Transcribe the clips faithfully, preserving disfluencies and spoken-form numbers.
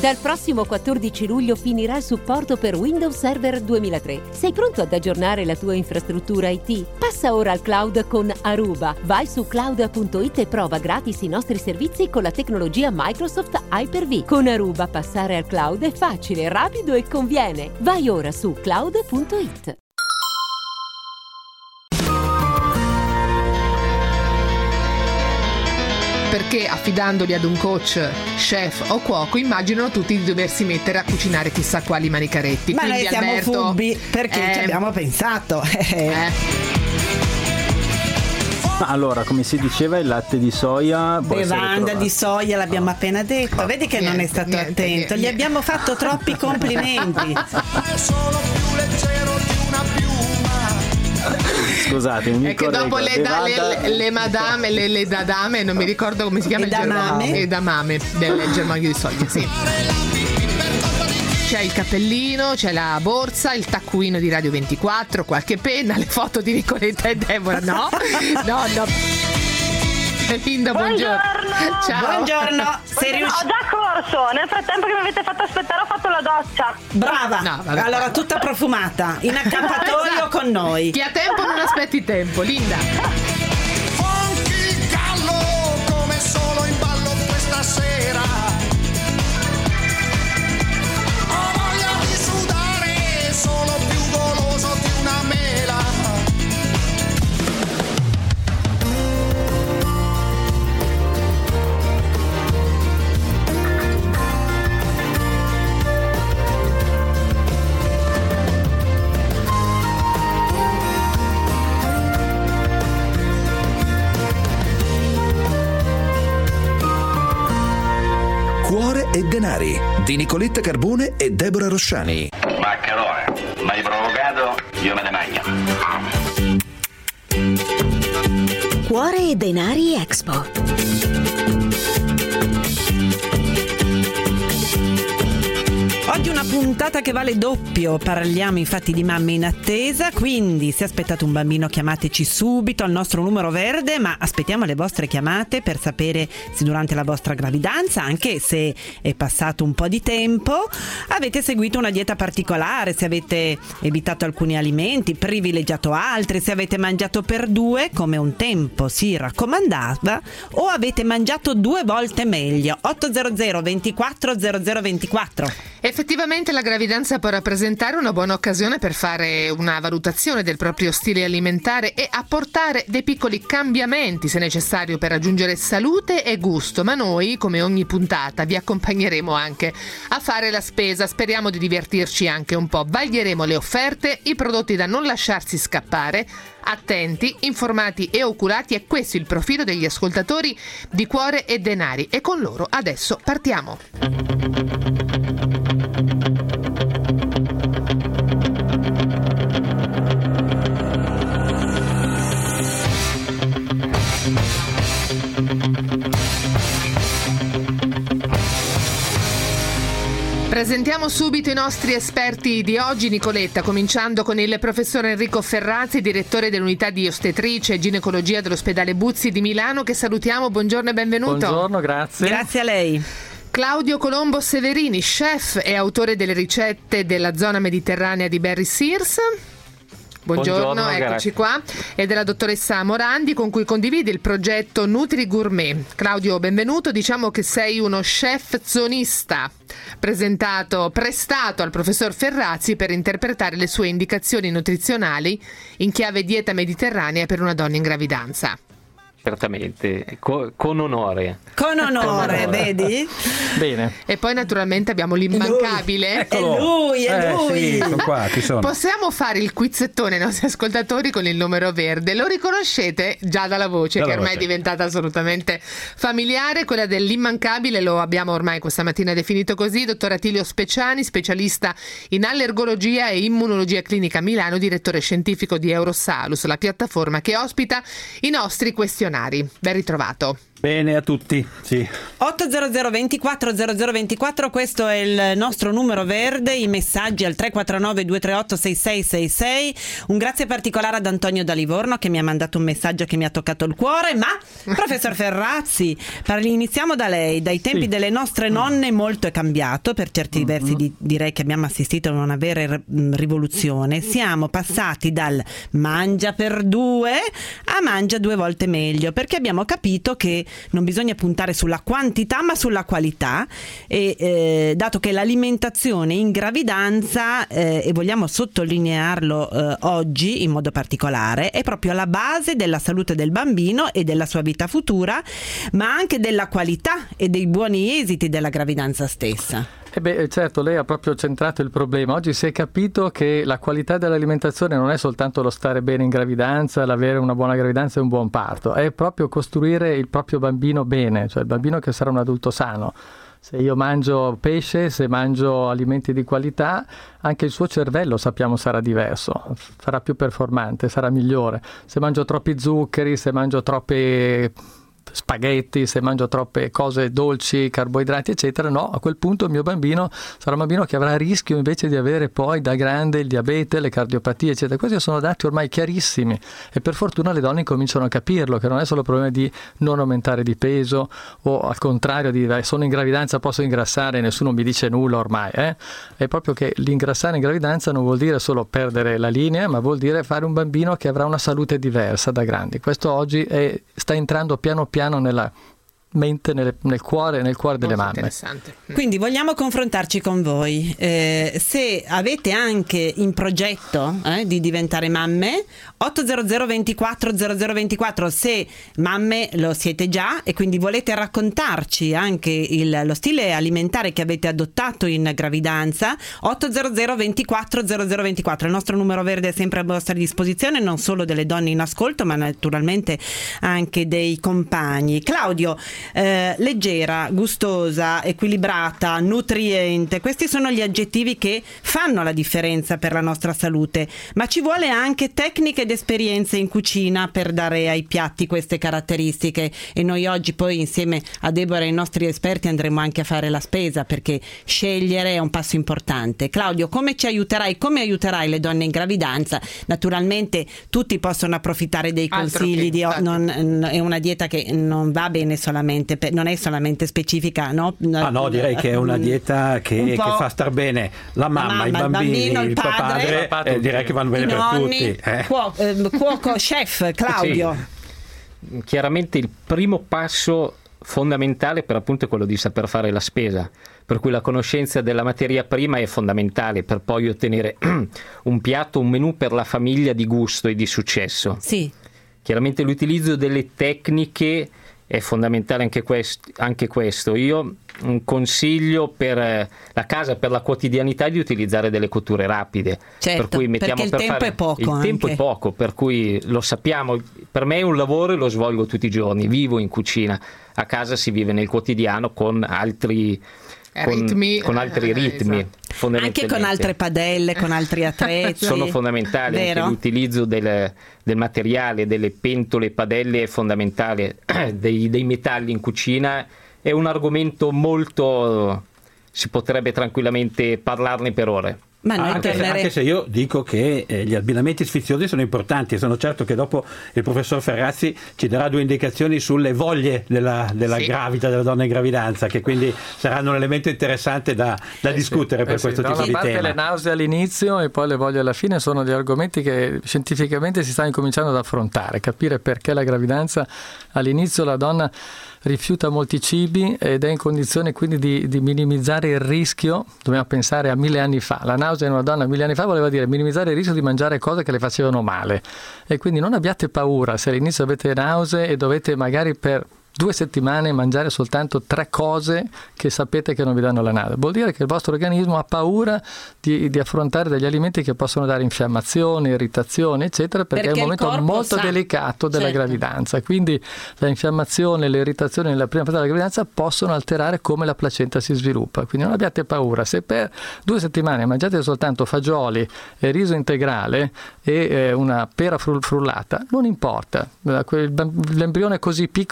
Dal prossimo quattordici luglio finirà il supporto per Windows Server duemilatré. Sei pronto ad aggiornare la tua infrastruttura I T? Passa ora al cloud con Aruba. Vai su cloud punto it e prova gratis i nostri servizi con la tecnologia Microsoft Hyper-V. Con Aruba passare al cloud è facile, rapido e conviene. Vai ora su cloud punto it. Perché affidandoli ad un coach, chef o cuoco immaginano tutti di doversi mettere a cucinare chissà quali manicaretti. Ma Quindi, noi siamo Alberto, furbi perché eh, ci abbiamo pensato. eh. Ma allora, come si diceva, il latte di soia può essere Bevanda trovato. di soia, l'abbiamo appena detto. Vedi che non è Niente, stato niente, attento. niente, Gli niente. abbiamo fatto troppi complimenti. È solo più leggero di una piuma. Scusate, mi È che dopo correggo, le, da- bevanda- le, le madame, le, le dadame, non mi ricordo come si chiama il Edamame? germoglio. Edamame del germoglio di soia, sì. C'è il cappellino, c'è la borsa, il taccuino di Radio ventiquattro, qualche penna, le foto di Nicoletta e Deborah. No, no, no. Linda, buongiorno. Buongiorno. Ciao. Buongiorno, sei Ho riuscita? già corso, nel frattempo che mi avete fatto aspettare ho fatto la doccia. Brava. No, vabbè. Allora, tutta profumata, in accappatoio Esatto. con noi. Chi ha tempo non aspetti tempo, Linda. Funky gallo come solo in ballo questa sera. Ho voglia di sudare, solo più goloso di una mela. Cuore e denari di Nicoletta Carbone e Deborah Rosciani. Maccherone, m'hai provocato, io me ne mangio. Cuore e Denari Expo. Oggi una puntata che vale doppio, parliamo infatti di mamme in attesa, quindi se aspettate un bambino chiamateci subito al nostro numero verde, ma aspettiamo le vostre chiamate per sapere se durante la vostra gravidanza, anche se è passato un po' di tempo, avete seguito una dieta particolare, se avete evitato alcuni alimenti, privilegiato altri, se avete mangiato per due come un tempo si raccomandava o avete mangiato due volte meglio. ottocento ventiquattro zero zero ventiquattro. Effettivamente la gravidanza può rappresentare una buona occasione per fare una valutazione del proprio stile alimentare e apportare dei piccoli cambiamenti se necessario per raggiungere salute e gusto, ma noi, come ogni puntata, vi accompagneremo anche a fare la spesa, speriamo di divertirci anche un po', vaglieremo le offerte, i prodotti da non lasciarsi scappare. Attenti, informati e oculati, è questo il profilo degli ascoltatori di Cuore e Denari e con loro adesso partiamo. Presentiamo subito i nostri esperti di oggi, Nicoletta, cominciando con il professor Enrico Ferrazzi, direttore dell'unità di ostetricia e ginecologia dell'ospedale Buzzi di Milano, che salutiamo. Buongiorno e benvenuto. Buongiorno, grazie. Grazie a lei. Claudio Colombo Severini, chef e autore delle ricette della zona mediterranea di Barry Sears. Buongiorno, Buongiorno, eccoci grazie. qua. E della dottoressa Morandi, con cui condivide il progetto Nutri Gourmet. Claudio, benvenuto. Diciamo che sei uno chef zonista, presentato, prestato al professor Ferrazzi per interpretare le sue indicazioni nutrizionali in chiave dieta mediterranea per una donna in gravidanza. Certamente, co- con onore. Con onore, onore. vedi? Bene. E poi naturalmente abbiamo l'immancabile. È lui, è Eh, lui. sì, sono qua, ci sono. Possiamo fare il quizzettone ai nostri ascoltatori con il numero verde. Lo riconoscete già dalla voce, Dalla che ormai voce. è diventata assolutamente familiare, quella dell'immancabile, lo abbiamo ormai questa mattina definito così. Dottor Attilio Speciani, specialista in allergologia e immunologia clinica a Milano, direttore scientifico di Eurosalus, la piattaforma che ospita i nostri questionari. Ben ritrovato. Bene a tutti, sì. otto zero zero ventiquattro zero zero ventiquattro, questo è il nostro numero verde, i messaggi al tre quattro nove due tre otto sei sei sei sei. Un grazie particolare ad Antonio da Livorno che mi ha mandato un messaggio che mi ha toccato il cuore. Ma professor Ferrazzi, parli, iniziamo da lei. Dai tempi sì. delle nostre nonne molto è cambiato, per certi mm-hmm. versi di, direi che abbiamo assistito a una vera rivoluzione. Siamo passati dal mangia per due a mangia due volte meglio, perché abbiamo capito che non bisogna puntare sulla quantità ma sulla qualità, e eh, dato che l'alimentazione in gravidanza, eh, e vogliamo sottolinearlo eh, oggi in modo particolare, è proprio la base della salute del bambino e della sua vita futura, ma anche della qualità e dei buoni esiti della gravidanza stessa. Eh beh, certo, lei ha proprio centrato il problema. Oggi si è capito che la qualità dell'alimentazione non è soltanto lo stare bene in gravidanza, l'avere una buona gravidanza e un buon parto, è proprio costruire il proprio bambino bene, cioè il bambino che sarà un adulto sano. Se io mangio pesce, se mangio alimenti di qualità, anche il suo cervello sappiamo sarà diverso, sarà più performante, sarà migliore. Se mangio troppi zuccheri, se mangio troppe spaghetti, se mangio troppe cose dolci, carboidrati eccetera, no, a quel punto il mio bambino sarà un bambino che avrà rischio invece di avere poi da grande il diabete, le cardiopatie eccetera. Questi sono dati ormai chiarissimi e per fortuna le donne cominciano a capirlo, che non è solo il problema di non aumentare di peso o al contrario di eh, sono in gravidanza, posso ingrassare e nessuno mi dice nulla ormai, eh? È proprio che l'ingrassare in gravidanza non vuol dire solo perdere la linea, ma vuol dire fare un bambino che avrà una salute diversa da grandi. Questo oggi è, sta entrando piano piano nella mente, nel, nel cuore nel cuore delle mamme. Quindi vogliamo confrontarci con voi, eh, se avete anche in progetto eh, di diventare mamme. Otto zero zero ventiquattro zero zero ventiquattro, se mamme lo siete già e quindi volete raccontarci anche il, lo stile alimentare che avete adottato in gravidanza. Otto zero zero ventiquattro zero zero ventiquattro, il nostro numero verde è sempre a vostra disposizione, non solo delle donne in ascolto ma naturalmente anche dei compagni. Claudio, Eh, leggera, gustosa, equilibrata, nutriente, questi sono gli aggettivi che fanno la differenza per la nostra salute, ma ci vuole anche tecniche ed esperienze in cucina per dare ai piatti queste caratteristiche, e noi oggi poi insieme a Deborah e ai nostri esperti andremo anche a fare la spesa, perché scegliere è un passo importante. Claudio, come ci aiuterai, come aiuterai le donne in gravidanza? Naturalmente tutti possono approfittare dei consigli di, non, è una dieta che non va bene solamente, non è solamente specifica, no? Ah no, direi che è una dieta che, che fa star bene la mamma, la mamma i bambini, il, bambino, il, il padre, padre eh, direi che vanno bene per nonni, tutti. Eh. Cuoco, eh, cuoco, chef Claudio. Sì. Chiaramente il primo passo fondamentale per appunto è quello di saper fare la spesa, per cui la conoscenza della materia prima è fondamentale per poi ottenere un piatto, un menù per la famiglia di gusto e di successo. Sì. Chiaramente l'utilizzo delle tecniche è fondamentale anche questo, anche questo. Io un consiglio per la casa, per la quotidianità, è di utilizzare delle cotture rapide. Certo, per cui mettiamo perché il per tempo fare... è poco. Il anche. tempo è poco, per cui lo sappiamo. Per me è un lavoro e lo svolgo tutti i giorni. Vivo in cucina. A casa si vive nel quotidiano con altri... Con, ritmi, con altri eh, ritmi, esatto. Anche con altre padelle, con altri attrezzi. Sono fondamentali. Vero? Anche l'utilizzo del, del materiale, delle pentole, padelle è fondamentale, dei, dei metalli in cucina è un argomento molto, si potrebbe tranquillamente parlarne per ore. Ma noi anche, tornere... anche se io dico che eh, gli abbinamenti sfiziosi sono importanti, e sono certo che dopo il professor Ferrazzi ci darà due indicazioni sulle voglie della, della sì. gravida, della donna in gravidanza, che quindi saranno un elemento interessante da, da eh discutere sì, per eh questo sì. tipo di tema. Da una parte le nausee all'inizio e poi le voglie alla fine sono degli argomenti che scientificamente si sta incominciando ad affrontare, capire perché la gravidanza all'inizio la donna rifiuta molti cibi ed è in condizione quindi di, di minimizzare il rischio. Dobbiamo pensare a mille anni fa, la nausea in una donna mille anni fa voleva dire minimizzare il rischio di mangiare cose che le facevano male, e quindi non abbiate paura se all'inizio avete nausee e dovete magari per due settimane mangiare soltanto tre cose che sapete che non vi danno la nausea. Vuol dire che il vostro organismo ha paura di, di affrontare degli alimenti che possono dare infiammazione, irritazione, eccetera, perché, perché è un momento molto sa. delicato della certo. gravidanza. Quindi la infiammazione, le irritazioni nella prima fase della gravidanza possono alterare come la placenta si sviluppa. Quindi non abbiate paura. Se per due settimane mangiate soltanto fagioli e riso integrale e eh, una pera frullata, non importa. L'embrione è così piccolo che non ha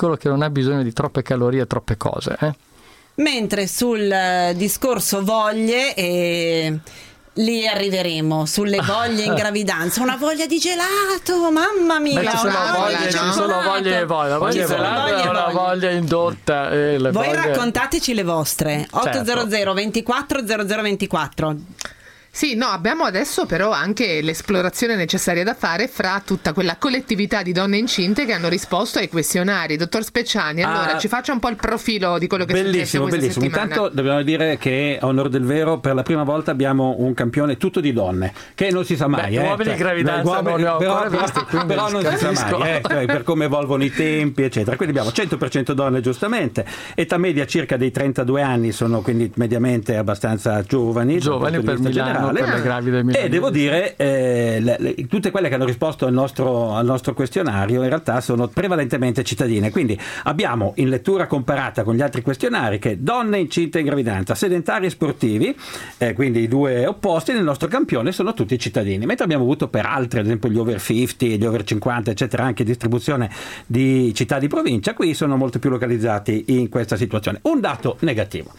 ha bisogno di troppe calorie e troppe cose. Eh? Mentre sul uh, discorso voglie e... lì arriveremo, sulle voglie in gravidanza, una voglia di gelato, mamma mia. Beh, ci sono una voglie, voglia di ci sono voglie e voglie, la voglia Ci sono gelato voglie è e una voglie. voglia indotta. Eh, le Voi voglie... raccontateci le vostre. ottocento ventiquattro zero zero ventiquattro. Sì, no, abbiamo adesso però anche l'esplorazione necessaria da fare fra tutta quella collettività di donne incinte che hanno risposto ai questionari. Dottor Speciani, allora Ah, ci faccia un po' il profilo di quello che è successo Bellissimo, questa bellissimo. settimana. Intanto dobbiamo dire che a onor del vero per la prima volta abbiamo un campione tutto di donne, che non si sa mai. Beh, eh. uomini in Cioè, gravidanza uomini- non ne ho però, ancora però- visti, quindi però non si sa capisco. mai, eh, cioè, per come evolvono i tempi, eccetera. Quindi abbiamo cento per cento donne, giustamente, età media circa dei trentadue anni, sono quindi mediamente abbastanza giovani. Giovani dal punto per di vista Milano, generale. per le gravide milanesi. E devo dire, eh, le- le- tutte quelle che hanno risposto al nostro, al nostro questionario in realtà sono prevalentemente cittadine. Quindi abbiamo in lettura comparata con gli altri questionari che donne incinte in gravidanza, sedentari e sportivi, eh, quindi i due opposti nel nostro campione sono tutti cittadini. Mentre abbiamo avuto per altri, ad esempio gli over cinquanta, gli over cinquanta, eccetera, anche distribuzione di città di provincia, qui sono molto più localizzati in questa situazione. Un dato negativo.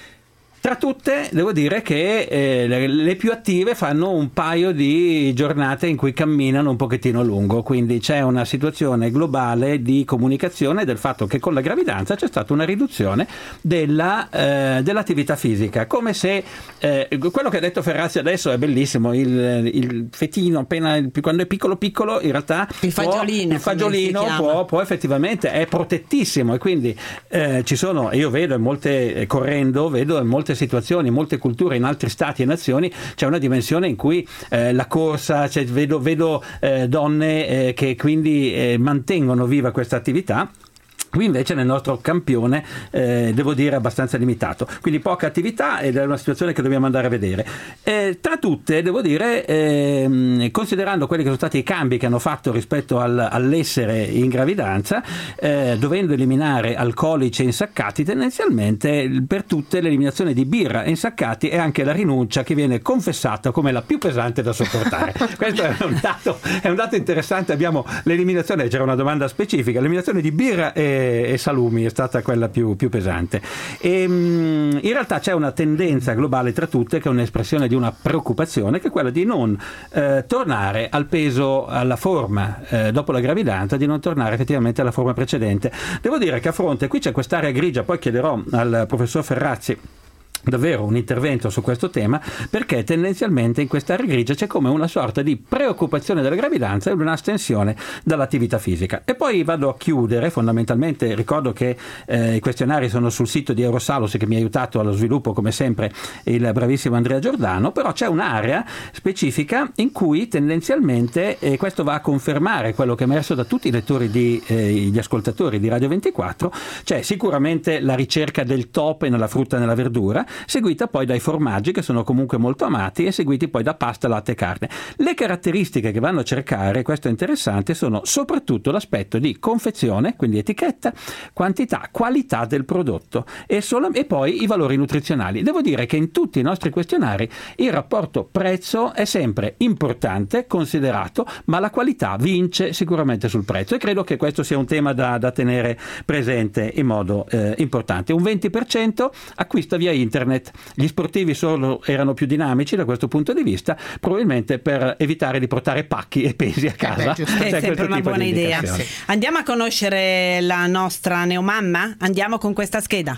Tra tutte devo dire che eh, le, le più attive fanno un paio di giornate in cui camminano un pochettino a lungo, quindi c'è una situazione globale di comunicazione del fatto che con la gravidanza c'è stata una riduzione della, eh, dell'attività fisica, come se eh, quello che ha detto Ferrazzi adesso è bellissimo, il, il fetino appena quando è piccolo piccolo in realtà Il può- fagiolino, il fagiolino come si chiama. può, può effettivamente è protettissimo, e quindi eh, ci sono, e io vedo in molte eh, correndo vedo in molte situazioni, in molte culture, in altri stati e nazioni c'è una dimensione in cui eh, la corsa, cioè, vedo, vedo eh, donne eh, che quindi eh, mantengono viva questa attività. Qui invece nel nostro campione eh, devo dire abbastanza limitato, quindi poca attività, ed è una situazione che dobbiamo andare a vedere. Eh, tra tutte devo dire, ehm, considerando quelli che sono stati i cambi che hanno fatto rispetto al, all'essere in gravidanza, eh, dovendo eliminare alcolici e insaccati, tendenzialmente per tutte l'eliminazione di birra e insaccati è anche la rinuncia che viene confessata come la più pesante da sopportare. Questo è un dato, è un dato interessante. Abbiamo l'eliminazione, c'era una domanda specifica, l'eliminazione di birra e e salumi è stata quella più, più pesante. E, mh, in realtà c'è una tendenza globale tra tutte che è un'espressione di una preoccupazione, che è quella di non eh, tornare al peso, alla forma eh, dopo la gravidanza, di non tornare effettivamente alla forma precedente. Devo dire che a fronte, qui c'è quest'area grigia, poi chiederò al professor Ferrazzi davvero un intervento su questo tema, perché tendenzialmente in quest'area grigia c'è come una sorta di preoccupazione della gravidanza e un'astensione dall'attività fisica. E poi vado a chiudere, fondamentalmente ricordo che eh, i questionari sono sul sito di Eurosalus, che mi ha aiutato allo sviluppo come sempre il bravissimo Andrea Giordano, però c'è un'area specifica in cui tendenzialmente, e questo va a confermare quello che è emerso da tutti i lettori di eh, gli ascoltatori di Radio ventiquattro, c'è sicuramente la ricerca del top nella frutta e nella verdura, seguita poi dai formaggi, che sono comunque molto amati, e seguiti poi da pasta, latte e carne. Le caratteristiche che vanno a cercare, questo è interessante, sono soprattutto l'aspetto di confezione, quindi etichetta, quantità, qualità del prodotto e, solo, e poi i valori nutrizionali. Devo dire che in tutti i nostri questionari il rapporto prezzo è sempre importante, considerato, ma la qualità vince sicuramente sul prezzo, e credo che questo sia un tema da, da tenere presente in modo eh, importante. Un venti per cento acquista via internet. Gli sportivi solo erano più dinamici da questo punto di vista, probabilmente per evitare di portare pacchi e pesi a casa. Eh beh, è sempre una buona idea. Sì. Andiamo a conoscere la nostra neomamma? Andiamo con questa scheda.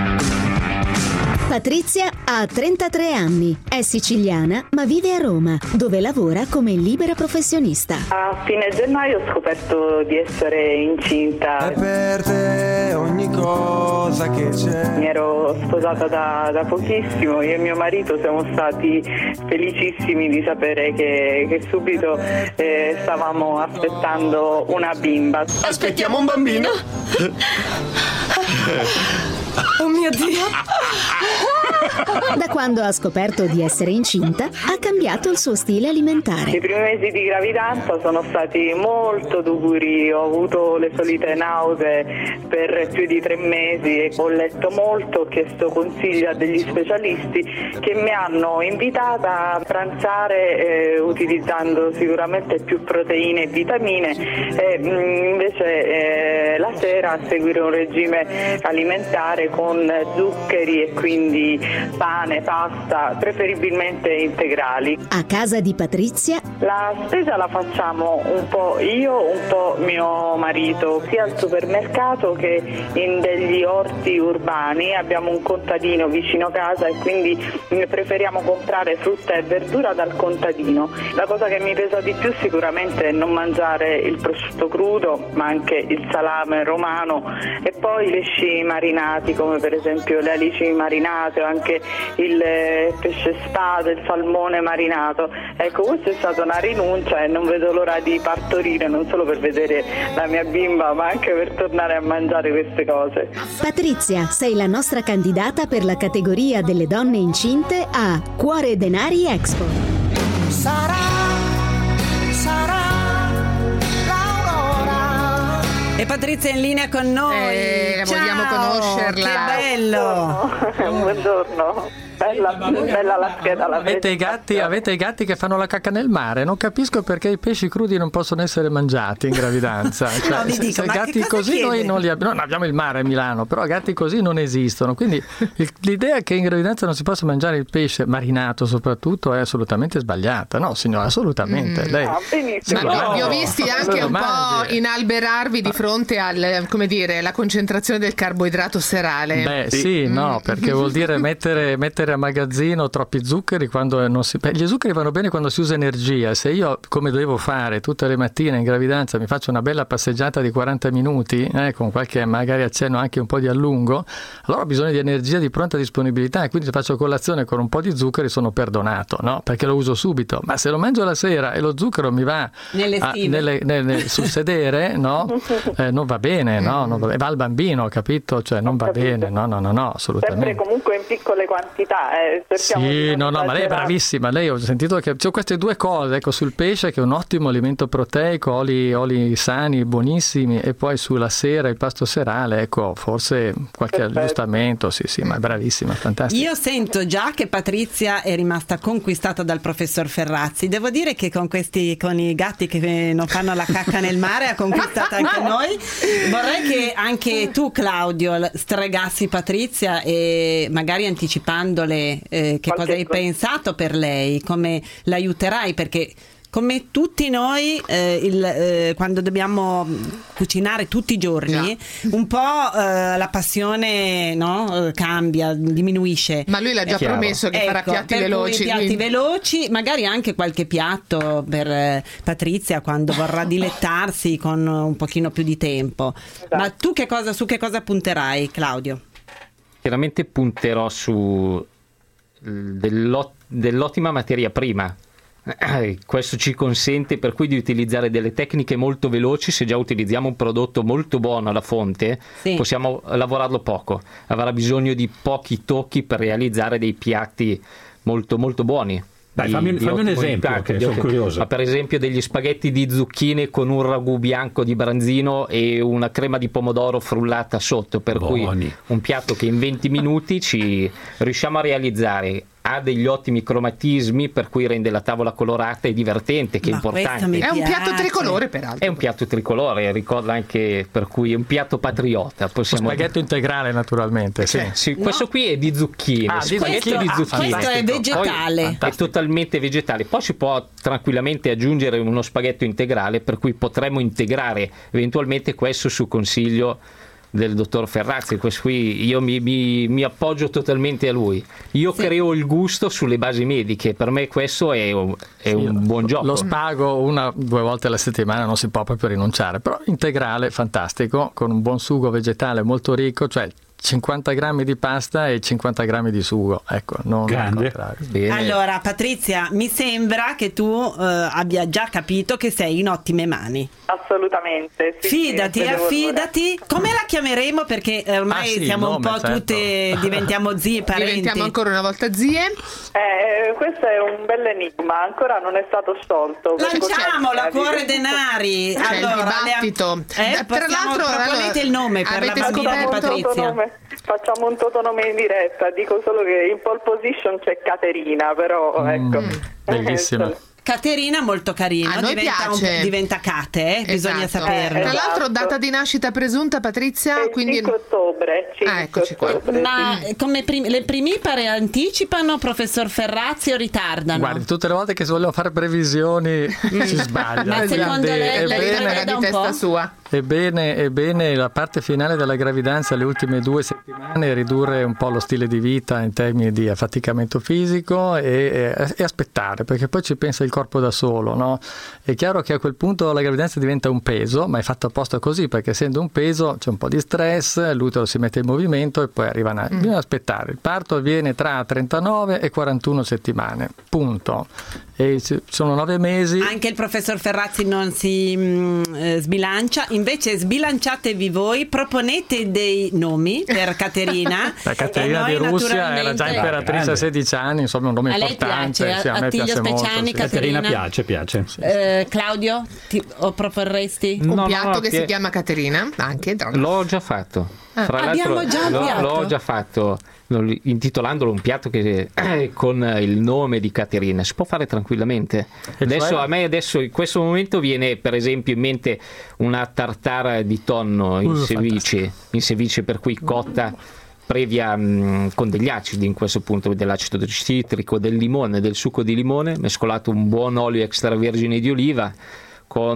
Patrizia ha trentatré anni, è siciliana ma vive a Roma, dove lavora come libera professionista. A fine gennaio ho scoperto di essere incinta. È per te ogni cosa che c'è. Mi ero sposata da, da pochissimo, io e mio marito siamo stati felicissimi di sapere che, che subito eh, stavamo aspettando una bimba. Aspettiamo un bambino? Oh mio Dio! Da quando ha scoperto di essere incinta, ha cambiato il suo stile alimentare. I primi mesi di gravidanza sono stati molto duri, ho avuto le solite nausee per più di tre mesi e ho letto molto, ho chiesto consigli a degli specialisti che mi hanno invitata a pranzare eh, utilizzando sicuramente più proteine e vitamine e mh, invece eh, la sera a seguire un regime alimentare con zuccheri e quindi pane, pasta, preferibilmente integrali. A casa di Patrizia la spesa la facciamo un po' io, un po' mio marito, sia al supermercato che in degli orti urbani. Abbiamo un contadino vicino casa e quindi preferiamo comprare frutta e verdura dal contadino. La cosa che mi pesa di più sicuramente è non mangiare il prosciutto crudo, ma anche il salame romano e poi i pesci marinati come per esempio le alici marinate o anche il pesce spada, il salmone marinato. Ecco, questa è stata una rinuncia e non vedo l'ora di partorire, non solo per vedere la mia bimba ma anche per tornare a mangiare queste cose. Patrizia, sei la nostra candidata per la categoria delle donne incinte a Cuore Denari Expo. Sarà, sarà l'aurora. E Patrizia è in linea con noi. Eh, vogliamo conoscerla. Che bello. Buongiorno. Bella, bella la scheda, la avete i, gatti, avete i gatti che fanno la cacca nel mare, non capisco perché i pesci crudi non possono essere mangiati in gravidanza. Cioè, no, vi dico, se ma gatti così chiede? Noi non li abbiamo, no, abbiamo il mare a Milano, però gatti così non esistono, quindi il, l'idea che in gravidanza non si possa mangiare il pesce marinato soprattutto è assolutamente sbagliata, no signora, assolutamente. Mm. Lei, Ah, benissimo. Ma no, vi ho visti anche un mangi. po' inalberarvi di fronte al, come dire, la concentrazione del carboidrato serale. Beh sì, sì no, perché vuol dire mettere, mettere a magazzino troppi zuccheri quando non si... Beh, gli zuccheri vanno bene quando si usa energia. Se io, come devo fare tutte le mattine in gravidanza, mi faccio una bella passeggiata di quaranta minuti eh, con qualche magari accenno anche un po' di allungo, allora ho bisogno di energia di pronta disponibilità e quindi se faccio colazione con un po' di zuccheri sono perdonato, no? Perché lo uso subito. Ma se lo mangio la sera e lo zucchero mi va nelle a, nelle, nelle, sul sedere, no? Eh, non va bene, no? Non va, va al bambino, capito? Cioè non va bene, no, no, no, no, assolutamente. Sempre comunque in piccole quantità, eh, cerchiamo. Sì, no, no, ma lei è bravissima. Lei ho sentito che c'è queste due cose, ecco, sul pesce che è un ottimo alimento proteico, oli, oli sani, buonissimi, e poi sulla sera il pasto serale, ecco, forse qualche Perfetto. aggiustamento, sì, sì, ma è bravissima, fantastica. Io sento già che Patrizia è rimasta conquistata dal professor Ferrazzi. Devo dire che con questi, con i gatti che non fanno la cacca nel mare ha conquistato anche noi. Vorrei che anche tu, Claudio, stregassi Patrizia e magari anticipandole eh, che cosa hai pensato per lei, come l'aiuterai, perché come tutti noi eh, il, eh, quando dobbiamo cucinare tutti i giorni yeah. un po' eh, la passione no, cambia, diminuisce. Ma lui l'ha già promesso che ecco, farà piatti veloci. Piatti quindi... veloci, magari anche qualche piatto per eh, Patrizia quando vorrà dilettarsi con un pochino più di tempo. Esatto. Ma tu che cosa, su che cosa punterai, Claudio? Chiaramente punterò su dell'ot- dell'ottima materia prima. Questo ci consente per cui di utilizzare delle tecniche molto veloci. Se già utilizziamo un prodotto molto buono alla fonte, sì. possiamo lavorarlo poco. Avrà bisogno di pochi tocchi per realizzare dei piatti molto molto buoni. Dai, di, fammi, di fammi un esempio, impatto, che sono curioso. Ma per esempio degli spaghetti di zucchine con un ragù bianco di branzino e una crema di pomodoro frullata sotto, per Buoni. cui un piatto che in venti minuti ci riusciamo a realizzare. Ha degli ottimi cromatismi per cui rende la tavola colorata e divertente, che Ma è importante. È un piatto tricolore, peraltro. È un piatto tricolore, ricorda anche, per cui è un piatto patriota. Possiamo... Un spaghetto integrale, naturalmente. Sì. Eh, sì, no. Questo qui è di zucchine. Ah, di spaghetti zucchine. di zucchine. Ah, questo è vegetale. Poi, è totalmente vegetale. Poi si può tranquillamente aggiungere uno spaghetto integrale, per cui potremmo integrare eventualmente questo su consiglio del dottor Ferrazzi. Questo qui io mi, mi, mi appoggio totalmente a lui. Io sì. creo il gusto sulle basi mediche, per me questo è, è sì, un buon gioco. Lo spago una due volte alla settimana non si può proprio rinunciare, però integrale fantastico, con un buon sugo vegetale molto ricco, cioè cinquanta grammi di pasta e cinquanta grammi di sugo, ecco, non grande. Allora Patrizia, mi sembra che tu uh, abbia già capito che sei in ottime mani. Assolutamente, sì, fidati, sì, affidati. Come la chiameremo? Perché ormai ah, sì, siamo nome, un po' certo. tutte, diventiamo zie, parenti. Diventiamo ancora una volta zie. Eh, questo è un bel enigma, ancora non è stato sciolto. Lanciamola, cuore denari. C'è allora, il dibattito. Le, eh, Tra l'altro, proponete allora, il nome per la bambina di Patrizia. Facciamo un totonome in diretta, dico solo che in pole position c'è Caterina, però ecco. Mm, bellissima. Caterina molto carina, a noi diventa, piace. Un, diventa Cate, eh? Bisogna Esatto. saperlo. Eh, Tra l'altro data di nascita presunta, Patrizia, quindi cinque ottobre. cinque ah, eccoci qua. ottobre. Ma come prim- le primipare anticipano, professor Ferrazzi, o ritardano? Guardi, tutte le volte che si vogliono fare previsioni si sbaglia. Ma secondo Quindi lei è lei bene- prevede di un testa po'? sua. Ebbene, ebbene, la parte finale della gravidanza, le ultime due settimane, ridurre un po' lo stile di vita in termini di affaticamento fisico e, e, e aspettare, perché poi ci pensa il corpo da solo, no? È chiaro che a quel punto la gravidanza diventa un peso, ma è fatto apposta così, perché essendo un peso c'è un po' di stress, l'utero si mette in movimento e poi arriva a... Mm. Bisogna aspettare. Il parto avviene tra trentanove e quarantuno settimane, punto. E sono nove mesi. Anche il professor Ferrazzi non si mh, eh, sbilancia, invece sbilanciatevi voi, proponete dei nomi per Caterina. La Caterina di Russia era già imperatrice a sedici anni, insomma un nome a lei importante. piace? Sì, a me Attilio piace molto, Speciani, sì. Caterina? Caterina piace, piace. Sì, sì. Eh, Claudio, ti, o proporresti? Un No, piatto no, che pie- si chiama Caterina, anche tra L'ho già fatto. Ah, Fra abbiamo l'altro, già un l'ho, piatto? l'ho già fatto, non- intitolandolo un piatto che eh, con il nome di Caterina si può fare tranquillamente. E Adesso cioè? a me adesso in questo momento viene per esempio in mente una tartara di tonno in Uh, ceviche, in ceviche per cui cotta previa mh, con degli acidi, in questo punto dell'acido citrico, del limone, del succo di limone, mescolato un buon olio extravergine di oliva con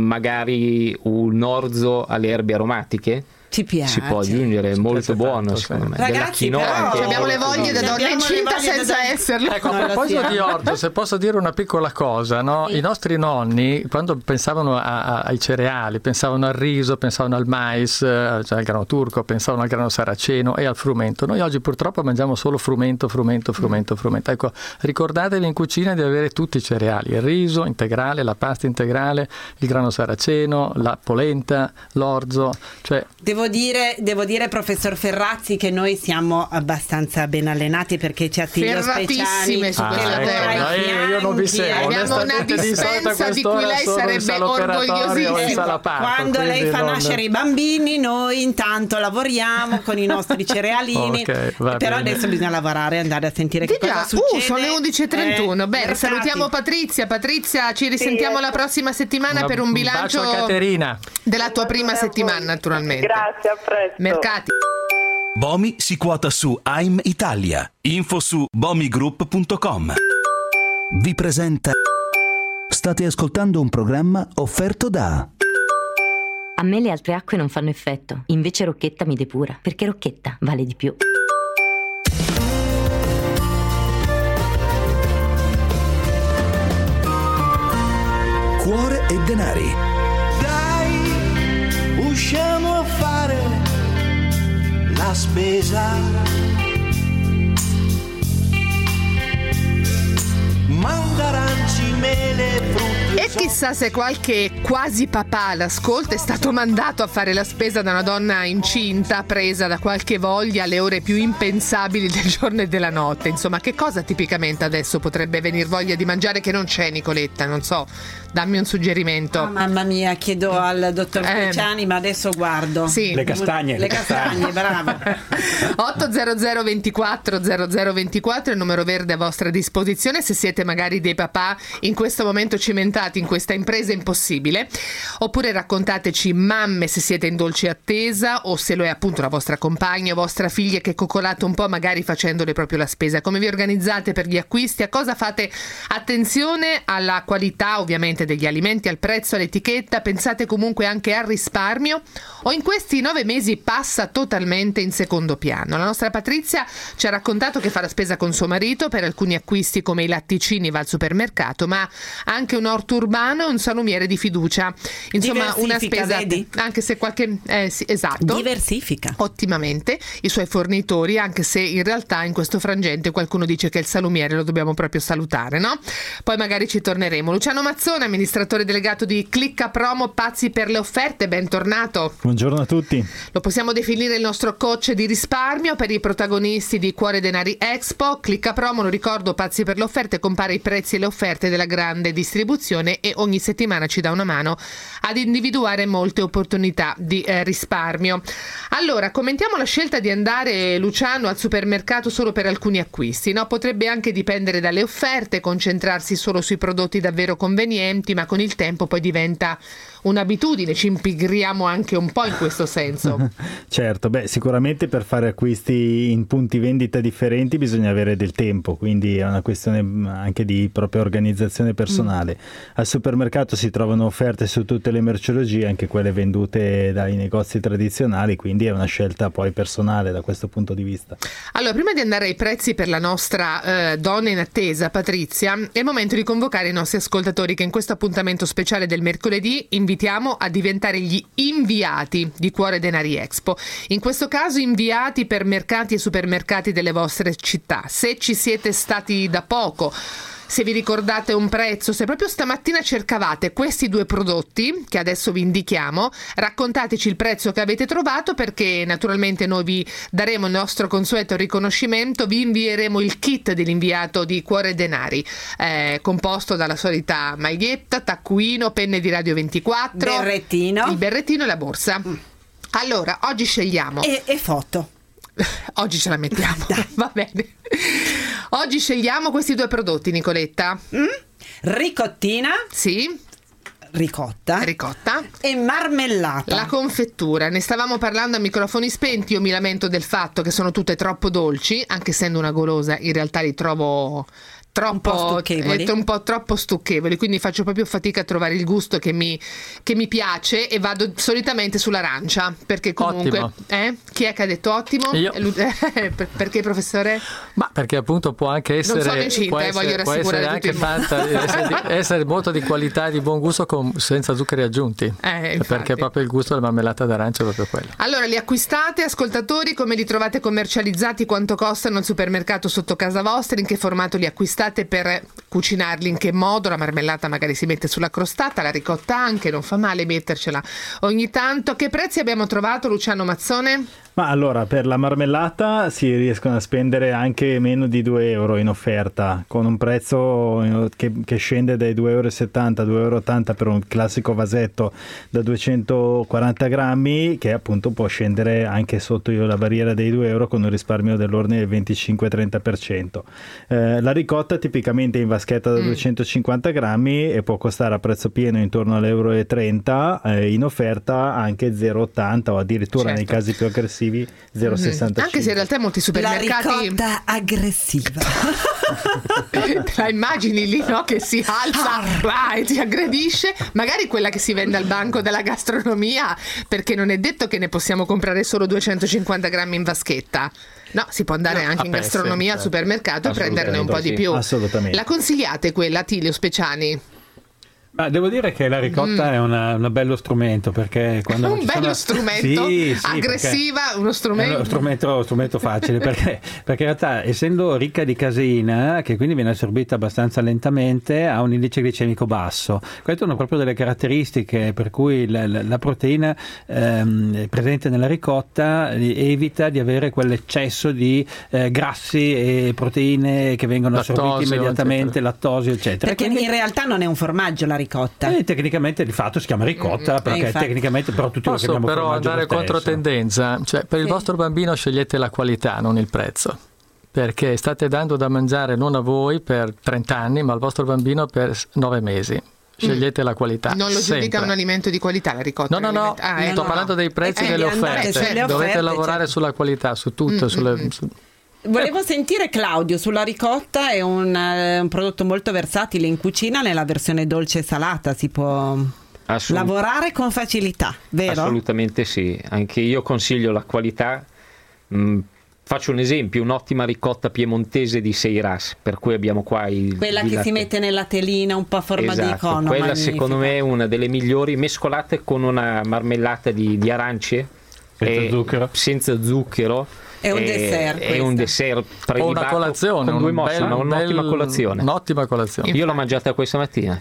magari un orzo alle erbe aromatiche. Ci piace. Si può aggiungere, è molto piace buono tanto, secondo sì. me. Ragazzi, Della quinoa però anche. abbiamo le voglie da Abbiamo donna le incinta voglie da senza donna- esserlo. Ecco, a Non lo proposito siamo. di orzo, se posso dire una piccola cosa, no? Sì. I nostri nonni, quando pensavano a- a- ai cereali, pensavano al riso, pensavano al mais, eh, cioè al grano turco, pensavano al grano saraceno e al frumento. Noi oggi purtroppo mangiamo solo frumento, frumento, frumento, frumento. Ecco, ricordatevi in cucina di avere tutti i cereali, il riso integrale, la pasta integrale, il grano saraceno, la polenta, l'orzo, cioè Devo dire, devo dire, professor Ferrazzi, che noi siamo abbastanza ben allenati, perché c'è Attilio Ferratissime Speciani su Ah, questa che lavora terra. ai ecco, io- io non vi fianchi, seguo, eh. Abbiamo una onestamente, di solito a dispensa di cui quest'ora lei sono in sarebbe sala operatoria o in orgogliosissima. sala parto, Quando lei quindi fa non- nascere i bambini, noi intanto lavoriamo con i nostri cerealini. Ok, va però bene. adesso bisogna lavorare e andare a sentire Di che cosa già, succede. uh, sono le undici e trentuno. Eh, Bene, mercati. salutiamo Patrizia. Patrizia, ci risentiamo Sì, la ecco. prossima settimana Una- per un un bilancio bacio a Caterina. della tua prima settimana, naturalmente. Grazie, a presto. Mercati. Bomi si quota su A I M Italia. Info su bomigroup punto com. Vi presenta. State ascoltando un programma offerto da. A me le altre acque non fanno effetto, invece Rocchetta mi depura, perché Rocchetta vale di più. Cuore e denari. Dai, usciamo a fare la spesa. Mandaranci, mele, frutti. E chissà se qualche quasi papà all'ascolto è stato mandato a fare la spesa da una donna incinta, presa da qualche voglia alle ore più impensabili del giorno e della notte. Insomma, che cosa tipicamente adesso potrebbe venir voglia di mangiare che non c'è, Nicoletta? Non so, dammi un suggerimento. Oh, mamma mia, chiedo al dottor Eh. Speciani, ma adesso guardo. Sì. Le castagne. Le castagne, bravo. otto zero zero ventiquattro zero zero ventiquattro è il numero verde a vostra disposizione se siete magari dei papà in questo momento cimentati in questa impresa impossibile, oppure raccontateci mamme se siete in dolce attesa o se lo è appunto la vostra compagna o vostra figlia che coccolate un po' magari facendole proprio la spesa. Come vi organizzate per gli acquisti? A cosa fate attenzione? Alla qualità ovviamente degli alimenti, al prezzo, all'etichetta? Pensate comunque anche al risparmio? O in questi nove mesi passa totalmente in secondo piano? La nostra Patrizia ci ha raccontato che fa la spesa con suo marito per alcuni acquisti come i latticini va al supermercato, ma ma anche un orto urbano e un salumiere di fiducia. Insomma, una spesa, vedi? anche se qualche eh, sì, esatto. Diversifica Ottimamente i suoi fornitori, anche se in realtà in questo frangente qualcuno dice che il salumiere lo dobbiamo proprio salutare, no? Poi magari ci torneremo. Luciano Mazzone, amministratore delegato di Clicca Promo, pazzi per le offerte, bentornato. Buongiorno a tutti. Lo possiamo definire il nostro coach di risparmio per i protagonisti di Cuore Denari Expo. Clicca Promo, lo ricordo, pazzi per le offerte, compara i prezzi e le offerte della grande distribuzione e ogni settimana ci dà una mano ad individuare molte opportunità di eh, risparmio. Allora, commentiamo la scelta di andare, Luciano, al supermercato solo per alcuni acquisti, no? Potrebbe anche dipendere dalle offerte, concentrarsi solo sui prodotti davvero convenienti, ma con il tempo poi diventa un'abitudine, ci impigriamo anche un po' in questo senso. Certo, beh, sicuramente per fare acquisti in punti vendita differenti bisogna avere del tempo, quindi è una questione anche di propria organizzazione personale. Mm. Al supermercato si trovano offerte su tutte le merceologie, anche quelle vendute dai negozi tradizionali, quindi è una scelta poi personale da questo punto di vista. Allora, prima di andare ai prezzi per la nostra eh, donna in attesa, Patrizia, è il momento di convocare i nostri ascoltatori che in questo appuntamento speciale del mercoledì invitiamo a diventare gli inviati di Cuore Denari Expo. In questo caso inviati per mercati e supermercati delle vostre città. Se ci siete stati da poco, se vi ricordate un prezzo, se proprio stamattina cercavate questi due prodotti che adesso vi indichiamo, raccontateci il prezzo che avete trovato, perché naturalmente noi vi daremo il nostro consueto riconoscimento, vi invieremo il kit dell'inviato di Cuore Denari, eh, composto dalla solita maglietta, taccuino, penne di Radio ventiquattro, berrettino, il berrettino e la borsa. Mm. Allora, oggi scegliamo. E, e foto. Oggi ce la mettiamo, va bene. Oggi scegliamo questi due prodotti, Nicoletta. Mm? Ricottina. Sì. Ricotta. Ricotta. E marmellata. La confettura. Ne stavamo parlando a microfoni spenti. Io mi lamento del fatto che sono tutte troppo dolci, anche essendo una golosa, in realtà li trovo troppo, un po' stucchevoli. Eh, un po' troppo stucchevoli, quindi faccio proprio fatica a trovare il gusto che mi, che mi piace e vado solitamente sull'arancia, perché comunque eh? Chi è che ha detto ottimo? Io. Perché, professore? Ma perché appunto può anche essere, non sono incinta, può eh, essere, voglio può essere anche tanta, essere, essere molto di qualità e di buon gusto con, senza zuccheri aggiunti, eh, perché proprio il gusto della marmellata d'arancia è proprio quello. Allora, li acquistate, ascoltatori? Come li trovate commercializzati? Quanto costano al supermercato sotto casa vostra? In che formato li acquistate? Per cucinarli, in che modo? La marmellata magari si mette sulla crostata, la ricotta anche, non fa male mettercela ogni tanto. Che prezzi abbiamo trovato, Luciano Mazzone? Ma allora, per la marmellata si riescono a spendere anche meno di due euro in offerta, con un prezzo che, che scende dai due e settanta euro, due e ottanta euro per un classico vasetto da duecentoquaranta grammi, che appunto può scendere anche sotto la barriera dei due euro con un risparmio dell'ordine del venticinque trenta per cento. Eh, la ricotta tipicamente in vaschetta da mm. duecentocinquanta grammi e può costare a prezzo pieno intorno all'euro e trenta, eh, in offerta anche zero virgola ottanta o addirittura certo. nei casi più aggressivi zero virgola sessantacinque. Anche se in realtà molti supermercati, la ricotta aggressiva. Te la immagini lì, no? Che si alza ah, e ti aggredisce, magari quella che si vende al banco della gastronomia, perché non è detto che ne possiamo comprare solo duecentocinquanta grammi in vaschetta. No, si può andare no, anche in gastronomia al supermercato e prenderne un po' sì, di più. Assolutamente. La consigliate quella, Tilio Speciani? Ma devo dire che la ricotta mm. è una, un bello strumento, perché quando un bello sono... strumento sì, sì, aggressiva, uno strumento è uno strumento, strumento facile perché, perché in realtà essendo ricca di caseina, che quindi viene assorbita abbastanza lentamente, ha un indice glicemico basso. Queste sono proprio delle caratteristiche per cui la, la, la proteina ehm, presente nella ricotta evita di avere quell'eccesso di eh, grassi e proteine che vengono lattosio, assorbiti immediatamente, eccetera. lattosio eccetera. Perché quindi... in realtà non è un formaggio la ricotta. Eh, tecnicamente di fatto si chiama ricotta, mm, perché tecnicamente però tutti Posso lo chiamiamo però andare contro tendenza, cioè per il sì. vostro bambino scegliete la qualità, non il prezzo, perché state dando da mangiare non a voi per trenta anni, ma al vostro bambino per nove mesi. Scegliete mm. la qualità. Non lo sempre. giudica un alimento di qualità la ricotta? No, no, no, ah, sto no, parlando no. dei prezzi eh, delle offerte. Cioè, Dovete offerte, lavorare cioè. sulla qualità, su tutto. Mm, sulle, mm, su... Volevo sentire Claudio sulla ricotta, è un, uh, un prodotto molto versatile in cucina, nella versione dolce e salata si può Assolut- lavorare con facilità, vero? Assolutamente sì, anche io consiglio la qualità mh, Faccio un esempio, un'ottima ricotta piemontese di Seiras, per cui abbiamo qua il quella il che latte. si mette nella telina un po' a forma Esatto, di cono. quella magnifica. secondo me è una delle migliori, mescolate con una marmellata di, di arance senza e- zucchero. senza zucchero. È un E- dessert È un dessert O una prelibato colazione, con due un mosse, bel- ma un'ottima bel- colazione. Un'ottima colazione. Io l'ho mangiata questa mattina.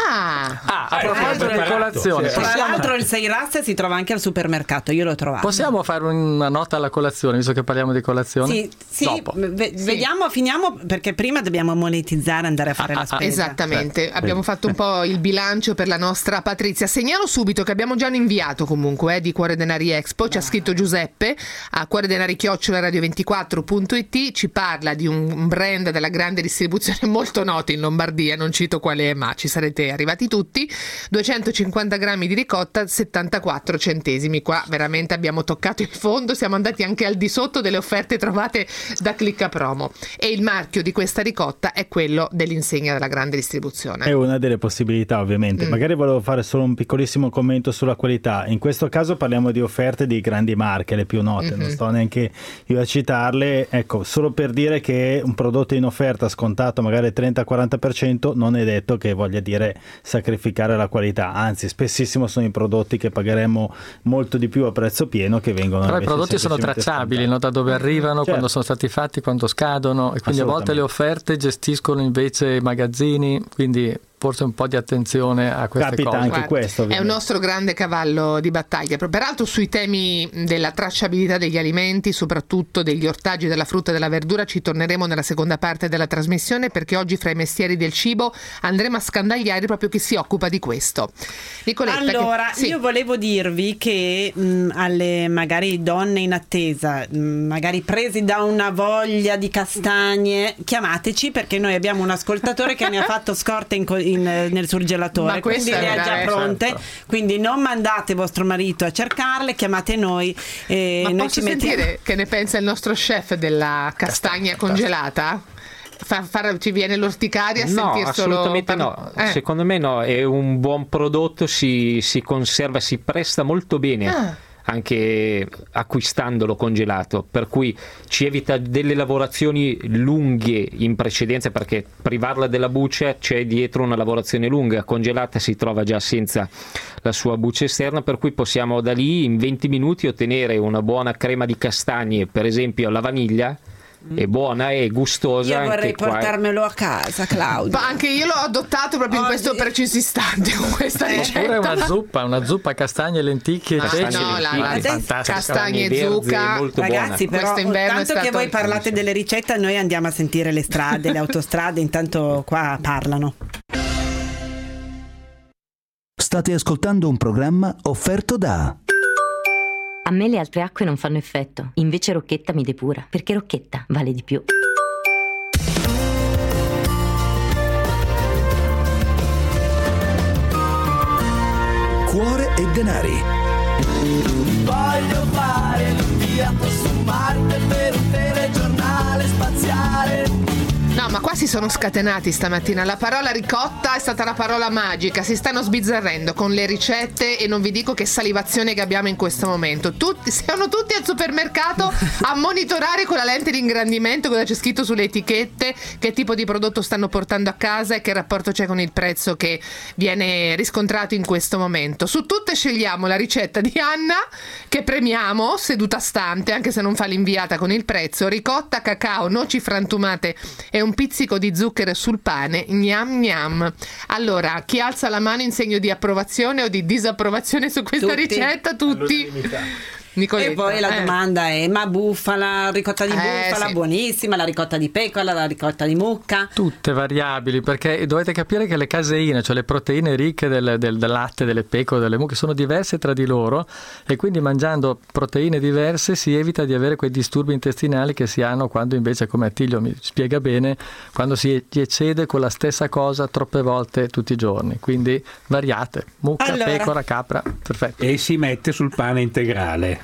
Ah, Ah, a proposito di colazione, Tra possiamo, l'altro il Seiras si trova anche al supermercato, io l'ho trovato. possiamo fare una nota alla colazione, visto che parliamo di colazione? Sì, sì, Dopo. ve- vediamo, finiamo perché prima dobbiamo monetizzare, andare a fare la spesa. esattamente, abbiamo fatto un po' il bilancio per la nostra Patrizia. Segnalo subito che abbiamo già un inviato comunque eh, di Cuore Denari Expo, ci ha scritto Giuseppe a cuore denari chiocciola radio ventiquattro punto it, ci parla di un brand della grande distribuzione molto noto in Lombardia, non cito quale è, ma ci sarete arrivati tutti. Duecentocinquanta grammi di ricotta, settantaquattro centesimi. Qua veramente abbiamo toccato il fondo, siamo andati anche al di sotto delle offerte trovate da Clicca Promo, e il marchio di questa ricotta è quello dell'insegna della grande distribuzione. È una delle possibilità, ovviamente. Mm. Magari volevo fare solo un piccolissimo commento sulla qualità. In questo caso parliamo di offerte di grandi marche, le più note, Mm-hmm. non sto neanche io a citarle. Ecco, solo per dire che un prodotto in offerta scontato magari trenta quaranta per cento non è detto che voglia dire sacrificare la qualità, anzi spessissimo sono i prodotti che pagheremo molto di più a prezzo pieno che vengono Però i invece prodotti sono semplicemente tracciabili, no? Da dove arrivano, Certo. quando sono stati fatti, quando scadono, e quindi a volte le offerte gestiscono invece i magazzini, quindi forse un po' di attenzione a queste Capita cose. anche Guarda, questo, è un ovviamente. nostro grande cavallo di battaglia. Peraltro sui temi della tracciabilità degli alimenti, soprattutto degli ortaggi, della frutta e della verdura, ci torneremo nella seconda parte della trasmissione, perché oggi fra i mestieri del cibo andremo a scandagliare proprio chi si occupa di questo. Nicoletta, Allora, che- sì. io volevo dirvi che mh, alle magari donne in attesa, mh, magari presi da una voglia di castagne, chiamateci, perché noi abbiamo un ascoltatore che ne ha fatto scorte in, co- in, eh, nel surgelatore, Ma quindi questa le è ha già veramente- pronte. certo. Quindi non mandate vostro marito a cercarle, chiamate noi. E Ma noi posso ci mettiamo. sentire che ne pensa il nostro chef della castagna congelata? Fa, far- ci viene l'orticaria a No, sentir solo assolutamente par- no. Eh. Secondo me no, è un buon prodotto, si, si conserva, si presta molto bene. Ah. Anche acquistandolo congelato, per cui ci evita delle lavorazioni lunghe in precedenza, perché privarla della buccia c'è dietro una lavorazione lunga. Congelata si trova già senza la sua buccia esterna, per cui possiamo da lì in venti minuti ottenere una buona crema di castagne, per esempio alla vaniglia. È buona e gustosa. Io anche vorrei qua. portarmelo a casa, Claudio. Ma anche io l'ho adottato proprio in questo preciso istante con questa ricetta. Oppure una zuppa, una zuppa castagne, lenticchie, Ah, ceci. no, la- Quindi la- fantastica. castagne verzi, zucca. molto Ragazzi, buona. però Questo inverno tanto è che stato- voi parlate delle ricette, noi andiamo a sentire le strade, le autostrade, intanto qua parlano. State ascoltando un programma offerto da A me le altre acque non fanno effetto, invece Rocchetta mi depura, perché Rocchetta vale di più. Cuore e Denari. Voglio fare l'inviato su Marte per un telegiornale spaziale. No, ma qua si sono scatenati stamattina. La parola ricotta è stata la parola magica. Si stanno sbizzarrendo con le ricette e non vi dico che salivazione che abbiamo in questo momento. Tutti, siamo tutti al supermercato a monitorare con la lente di ingrandimento cosa c'è scritto sulle etichette, che tipo di prodotto stanno portando a casa e che rapporto c'è con il prezzo che viene riscontrato in questo momento. Su tutte scegliamo la ricetta di Anna, che premiamo seduta stante, anche se non fa l'inviata con il prezzo. Ricotta, cacao, noci frantumate e un pizzico di zucchero sul pane, gnam gnam. Allora, chi alza la mano in segno di approvazione o di disapprovazione su questa Tutti. ricetta? Tutti. Nicoletta, E poi la eh. domanda è: ma bufala, la ricotta di Eh, bufala, sì. buonissima, la ricotta di pecora, la ricotta di mucca? Tutte variabili, perché dovete capire che le caseine, cioè le proteine ricche del, del- del latte, delle pecore, delle mucche, sono diverse tra di loro, e quindi mangiando proteine diverse si evita di avere quei disturbi intestinali che si hanno quando invece, come Attilio mi spiega bene, quando si eccede con la stessa cosa troppe volte tutti i giorni. Quindi variate, mucca, Allora. pecora, capra, perfetto. E si mette sul pane integrale.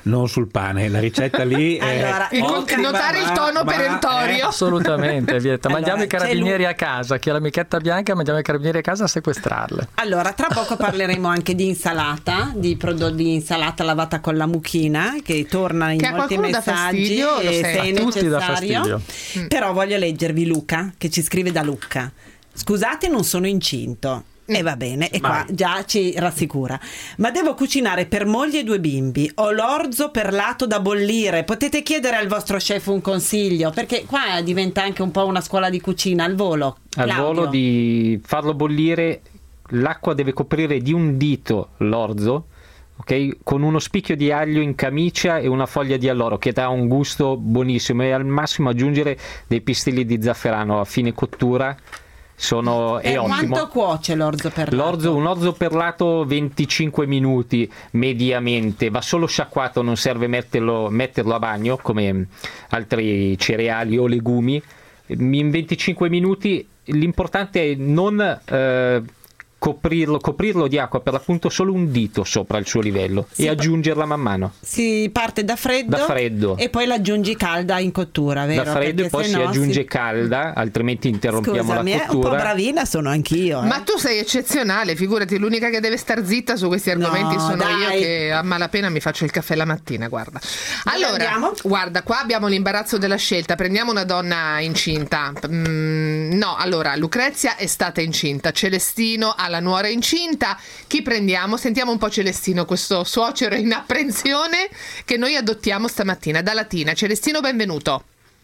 non sul pane. La ricetta lì è Allora, Il- ottima, notare il tono ma- perentorio. eh, Assolutamente, vieta. Allora, Mandiamo i c'è carabinieri a casa. Chi ha l'amichetta bianca, mandiamo i carabinieri a casa a sequestrarle. Allora, tra poco parleremo anche di insalata, di prodotti di insalata lavata con la mucchina, che torna in Che a molti qualcuno dà messaggi fastidio, lo e sento. se è A tutti dà necessario. fastidio. Però voglio leggervi Luca, che ci scrive da Lucca. Scusate, non sono incinto. E va bene, e qua Mai. già ci rassicura. Ma devo cucinare per moglie e due bimbi. Ho l'orzo perlato da bollire. Potete chiedere al vostro chef un consiglio? Perché qua diventa anche un po' una scuola di cucina al volo. Al Claudio. volo di farlo bollire, l'acqua deve coprire di un dito l'orzo, ok? Con uno spicchio di aglio in camicia e una foglia di alloro che dà un gusto buonissimo, e al massimo aggiungere dei pistilli di zafferano a fine cottura. Sono, E è ottimo. quanto cuoce l'orzo perlato? L'orzo, un orzo perlato venticinque minuti mediamente, va solo sciacquato, non serve metterlo, metterlo a bagno come altri cereali o legumi. In venticinque minuti l'importante è non eh, coprirlo, coprirlo di acqua, per l'appunto solo un dito sopra il suo livello, Sì, e aggiungerla man mano. Si parte da freddo, Da freddo. e poi l'aggiungi calda in cottura, vero? Da freddo, e Perché poi se si no aggiunge si- calda, altrimenti interrompiamo Scusami, la eh, un po' cottura. bravina sono anch'io. eh. Ma tu sei eccezionale, figurati, l'unica che deve star zitta su questi argomenti No, sono dai. io, che a malapena mi faccio il caffè la mattina, guarda. Allora, andiamo? guarda, qua abbiamo l'imbarazzo della scelta, prendiamo una donna incinta. Mm, no, allora, Lucrezia è stata incinta, Celestino ha la nuora incinta. Chi prendiamo? Sentiamo un po' Celestino, questo suocero in apprensione che noi adottiamo stamattina da Latina. Celestino, benvenuto.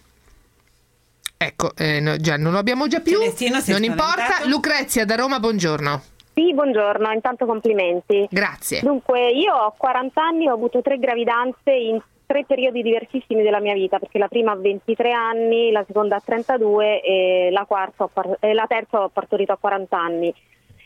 Ecco, eh, no, già non lo abbiamo già più, Celestino, sei non importa. spaventato? Lucrezia da Roma, buongiorno. Sì, buongiorno, intanto complimenti. Grazie. Dunque, io ho quaranta anni, ho avuto tre gravidanze in tre periodi diversissimi della mia vita, perché la prima a ventitré anni, la seconda a trentadue e la, quarta ho par- e la terza ho partorito a quaranta anni.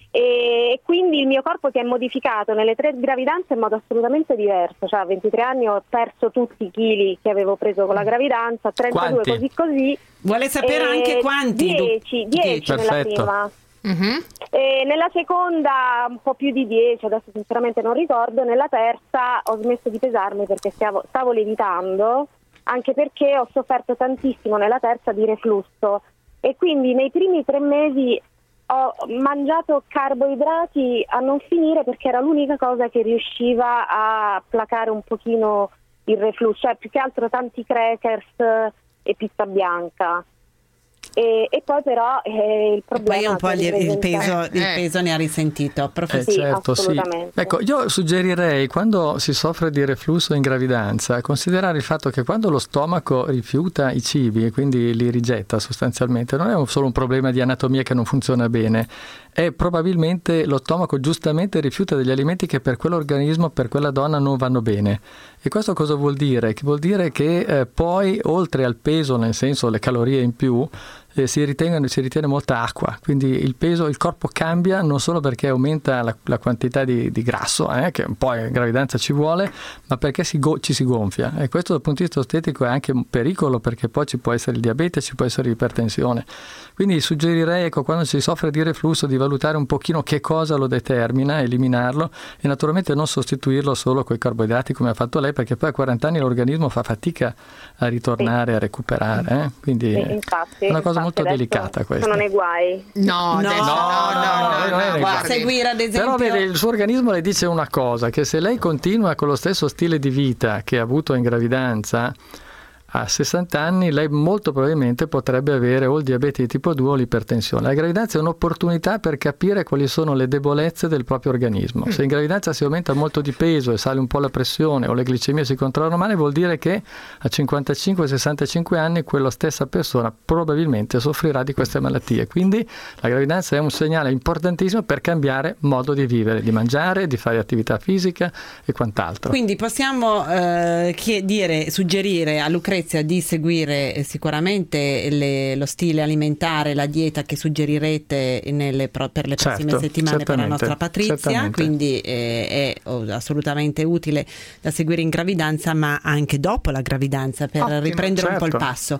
E quindi il mio corpo si è modificato nelle tre gravidanze in modo assolutamente diverso. Cioè a ventitré anni ho perso tutti i chili che avevo preso con la gravidanza, a trentadue Quanti? così così. Vuole sapere E anche quanti? dieci, dieci nella Perfetto. prima. Mhm. E nella seconda un po' più di dieci, adesso sinceramente non ricordo. Nella terza ho smesso di pesarmi perché stavo, stavo lievitando, anche perché ho sofferto tantissimo nella terza di reflusso, e quindi nei primi tre mesi ho mangiato carboidrati a non finire, perché era l'unica cosa che riusciva a placare un pochino il reflusso, cioè più che altro tanti crackers e pizza bianca. E, e poi però eh, il problema Poi un po' che il, il ripresenta- peso, il Eh. peso ne ha risentito. Eh, Professore. Sì, certo, sì. assolutamente. Ecco, io suggerirei, quando si soffre di reflusso in gravidanza, considerare il fatto che quando lo stomaco rifiuta i cibi e quindi li rigetta sostanzialmente, non è un- solo un problema di anatomia che non funziona bene, è probabilmente lo stomaco giustamente rifiuta degli alimenti che per quell'organismo, per quella donna non vanno bene. E questo cosa vuol dire? Che vuol dire che eh, poi, oltre al peso, nel senso le calorie in più, eh, si, ritengono, si ritiene molta acqua, quindi il peso, il corpo cambia non solo perché aumenta la, la quantità di, di grasso, eh, che un po' in gravidanza ci vuole, ma perché si go- ci si gonfia, e questo dal punto di vista estetico è anche un pericolo, perché poi ci può essere il diabete, ci può essere l'ipertensione. Quindi suggerirei, ecco, quando si soffre di reflusso, di valutare un pochino che cosa lo determina, eliminarlo, e naturalmente non sostituirlo solo con i carboidrati come ha fatto lei, perché poi a quaranta anni l'organismo fa fatica a ritornare, a recuperare, eh? Quindi Sì, è infatti, una cosa infatti molto adesso delicata questa. sono nei guai. No, No, adesso no, no, no, lei non no, è nei guardi. guai. Seguire ad esempio. Però vede, il suo organismo le dice una cosa, che se lei continua con lo stesso stile di vita che ha avuto in gravidanza, a sessanta anni lei molto probabilmente potrebbe avere o il diabete di tipo due o l'ipertensione. La gravidanza è un'opportunità per capire quali sono le debolezze del proprio organismo. Se in gravidanza si aumenta molto di peso e sale un po' la pressione o le glicemie si controllano male, vuol dire che a cinquantacinque sessantacinque anni quella stessa persona probabilmente soffrirà di queste malattie. Quindi la gravidanza è un segnale importantissimo per cambiare modo di vivere, di mangiare, di fare attività fisica e quant'altro. Quindi possiamo eh, chie- dire, suggerire a Lucrezia Spezia di seguire sicuramente le, lo stile alimentare, la dieta che suggerirete nelle, per le prossime certo, settimane per la nostra Patrizia, quindi eh, è oh, assolutamente utile da seguire in gravidanza, ma anche dopo la gravidanza, per Ottimo, riprendere certo. un po' il passo.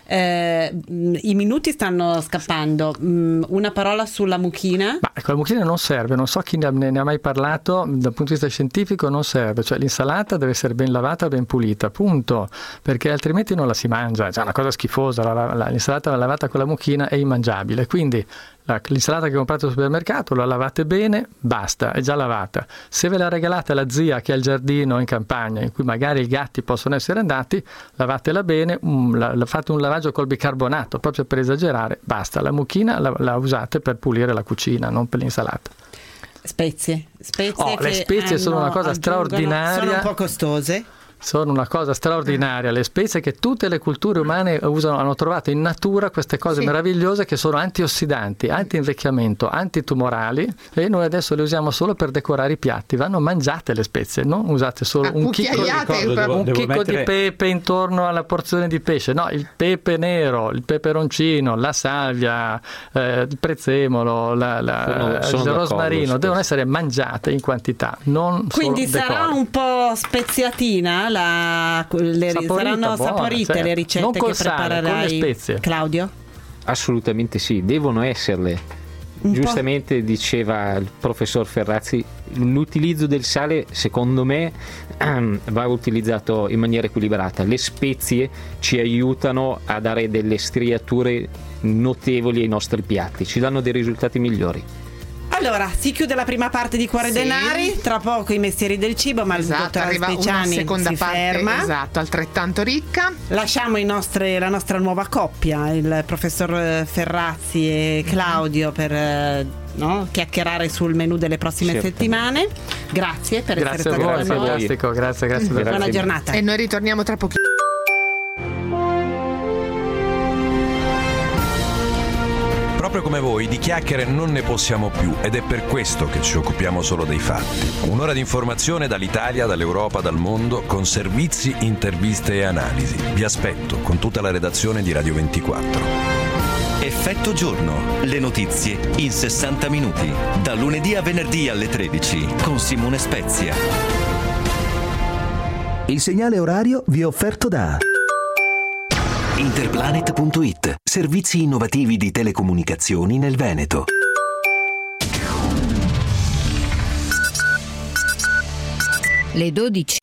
Eh, I minuti stanno scappando. Una parola sulla mucchina? Ma ecco, la mucchina non serve, non so chi ne ha, ne ha mai parlato, dal punto di vista scientifico non serve, cioè l'insalata deve essere ben lavata, ben pulita, punto, perché altrimenti non la si mangia, è cioè, una cosa schifosa, la, la, l'insalata lavata con la mucchina è immangiabile, quindi la, l'insalata che comprate al supermercato la lavate bene, basta, è già lavata. Se ve la regalate alla zia che ha il giardino in campagna, in cui magari i gatti possono essere andati, lavatela bene, um, la, la, fate un lavaggio col bicarbonato, proprio per esagerare, basta, la mucchina la, la usate per pulire la cucina, non per l'insalata. Spezie, spezie oh, le spezie sono una cosa straordinaria, sono un po' costose. Sono una cosa straordinaria, le spezie che tutte le culture umane usano, hanno trovato in natura queste cose sì. meravigliose che sono antiossidanti, anti-invecchiamento, antitumorali, e noi adesso le usiamo solo per decorare i piatti. Vanno mangiate le spezie, non usate solo ah, un chicco, di, devo, un devo chicco mettere... di pepe intorno alla porzione di pesce, no, il pepe nero, il peperoncino, la salvia, eh, il prezzemolo, la, la, sono, sono il rosmarino, devono essere mangiate in quantità, non quindi solo sarà decoro. Un po' speziatina. La, le, Saporita, saranno buona, saporite certo. le ricette non che sale, preparerai, con le spezie. Claudio? Assolutamente sì, devono esserle. Un Giustamente po'. Diceva il professor Ferrazzi, l'utilizzo del sale secondo me va utilizzato in maniera equilibrata. Le spezie ci aiutano a dare delle striature notevoli ai nostri piatti, ci danno dei risultati migliori. Allora, si chiude la prima parte di Cuore sì. Denari, tra poco i mestieri del cibo, ma esatto, il dottor arriva Speciani una seconda si parte, ferma. Esatto, altrettanto ricca. Lasciamo i nostri, la nostra nuova coppia, il professor Ferrazzi e Claudio, per no, chiacchierare sul menù delle prossime certo. settimane. Grazie per grazie essere stati con noi. Fantastico, grazie, grazie. Buona grazie. giornata. E noi ritorniamo tra pochissimo. Proprio come voi, di chiacchiere non ne possiamo più ed è per questo che ci occupiamo solo dei fatti. Un'ora di informazione dall'Italia, dall'Europa, dal mondo, con servizi, interviste e analisi. Vi aspetto con tutta la redazione di Radio ventiquattro. Effetto giorno, le notizie in sessanta minuti, da lunedì a venerdì alle tredici con Simone Spezia. Il segnale orario vi è offerto da Interplanet punto it, servizi innovativi di telecomunicazioni nel Veneto. Le dodici.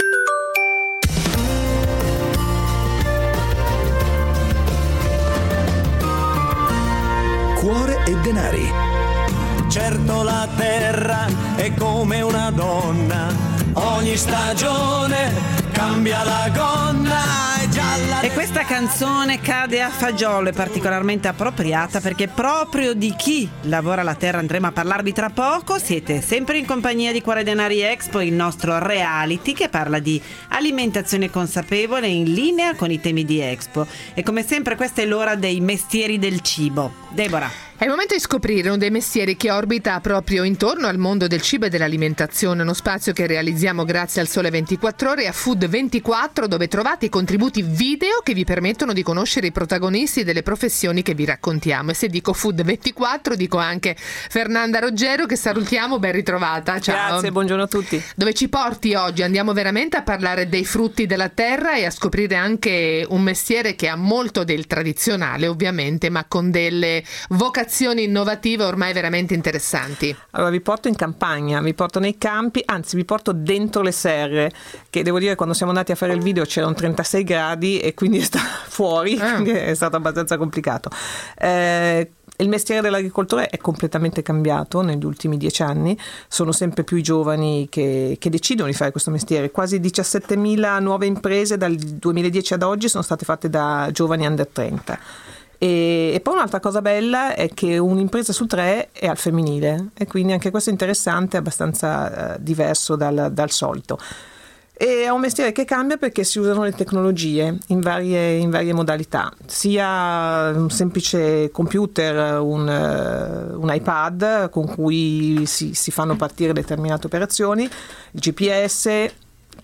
Cuore e denari. Certo la terra è come una donna, ogni stagione cambia la gonna, è gialla. E questa canzone cade a fagiolo, è particolarmente appropriata perché proprio di chi lavora la terra andremo a parlarvi tra poco. Siete sempre in compagnia di Cuore Denari Expo, il nostro reality che parla di alimentazione consapevole in linea con i temi di Expo. E come sempre questa è l'ora dei mestieri del cibo. Deborah. È il momento di scoprire uno dei mestieri che orbita proprio intorno al mondo del cibo e dell'alimentazione, uno spazio che realizziamo grazie al Sole ventiquattro Ore e a Food ventiquattro, dove trovate i contributi video che vi permettono di conoscere i protagonisti delle professioni che vi raccontiamo. E se dico Food ventiquattro dico anche Fernanda Roggero, che salutiamo, ben ritrovata. Ciao. Grazie, buongiorno a tutti. Dove ci porti oggi? Andiamo veramente a parlare dei frutti della terra e a scoprire anche un mestiere che ha molto del tradizionale, ovviamente, ma con delle vocazioni innovative ormai veramente interessanti. Allora vi porto in campagna, vi porto nei campi, anzi vi porto dentro le serre, che devo dire quando siamo andati a fare il video c'erano trentasei gradi e quindi sta fuori, ah. quindi è stato abbastanza complicato. Eh, Il mestiere dell'agricoltore è completamente cambiato negli ultimi dieci anni, sono sempre più i giovani che, che decidono di fare questo mestiere, quasi diciassettemila nuove imprese dal duemiladieci ad oggi sono state fatte da giovani under trenta. E, e poi un'altra cosa bella è che un'impresa su tre è al femminile e quindi anche questo è interessante, abbastanza uh, diverso dal, dal solito. E è un mestiere che cambia perché si usano le tecnologie in varie, in varie modalità, sia un semplice computer, un, uh, un iPad con cui si, si fanno partire determinate operazioni, il G P S,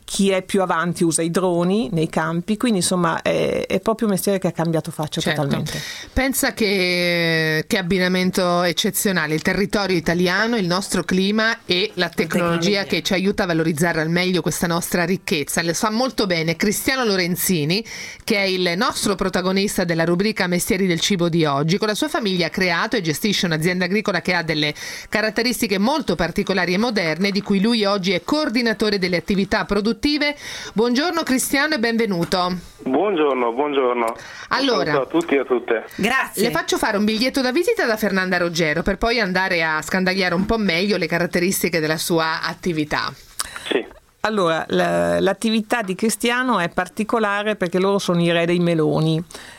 chi è più avanti usa i droni nei campi, quindi insomma è, è proprio un mestiere che ha cambiato faccia certo. totalmente. Pensa che, che abbinamento eccezionale, il territorio italiano, il nostro clima e la tecnologia, tecnologia che ci aiuta a valorizzare al meglio questa nostra ricchezza. Le sa molto bene Cristiano Lorenzini, che è il nostro protagonista della rubrica Mestieri del cibo di oggi. Con la sua famiglia ha creato e gestisce un'azienda agricola che ha delle caratteristiche molto particolari e moderne, di cui lui oggi è coordinatore delle attività produttive. Buongiorno Cristiano e benvenuto. Buongiorno, buongiorno. Allora, a tutti e a tutte. Grazie. Le faccio fare un biglietto da visita da Fernanda Roggero per poi andare a scandagliare un po' meglio le caratteristiche della sua attività. Sì. Allora, la, l'attività di Cristiano è particolare perché loro sono i re dei meloni.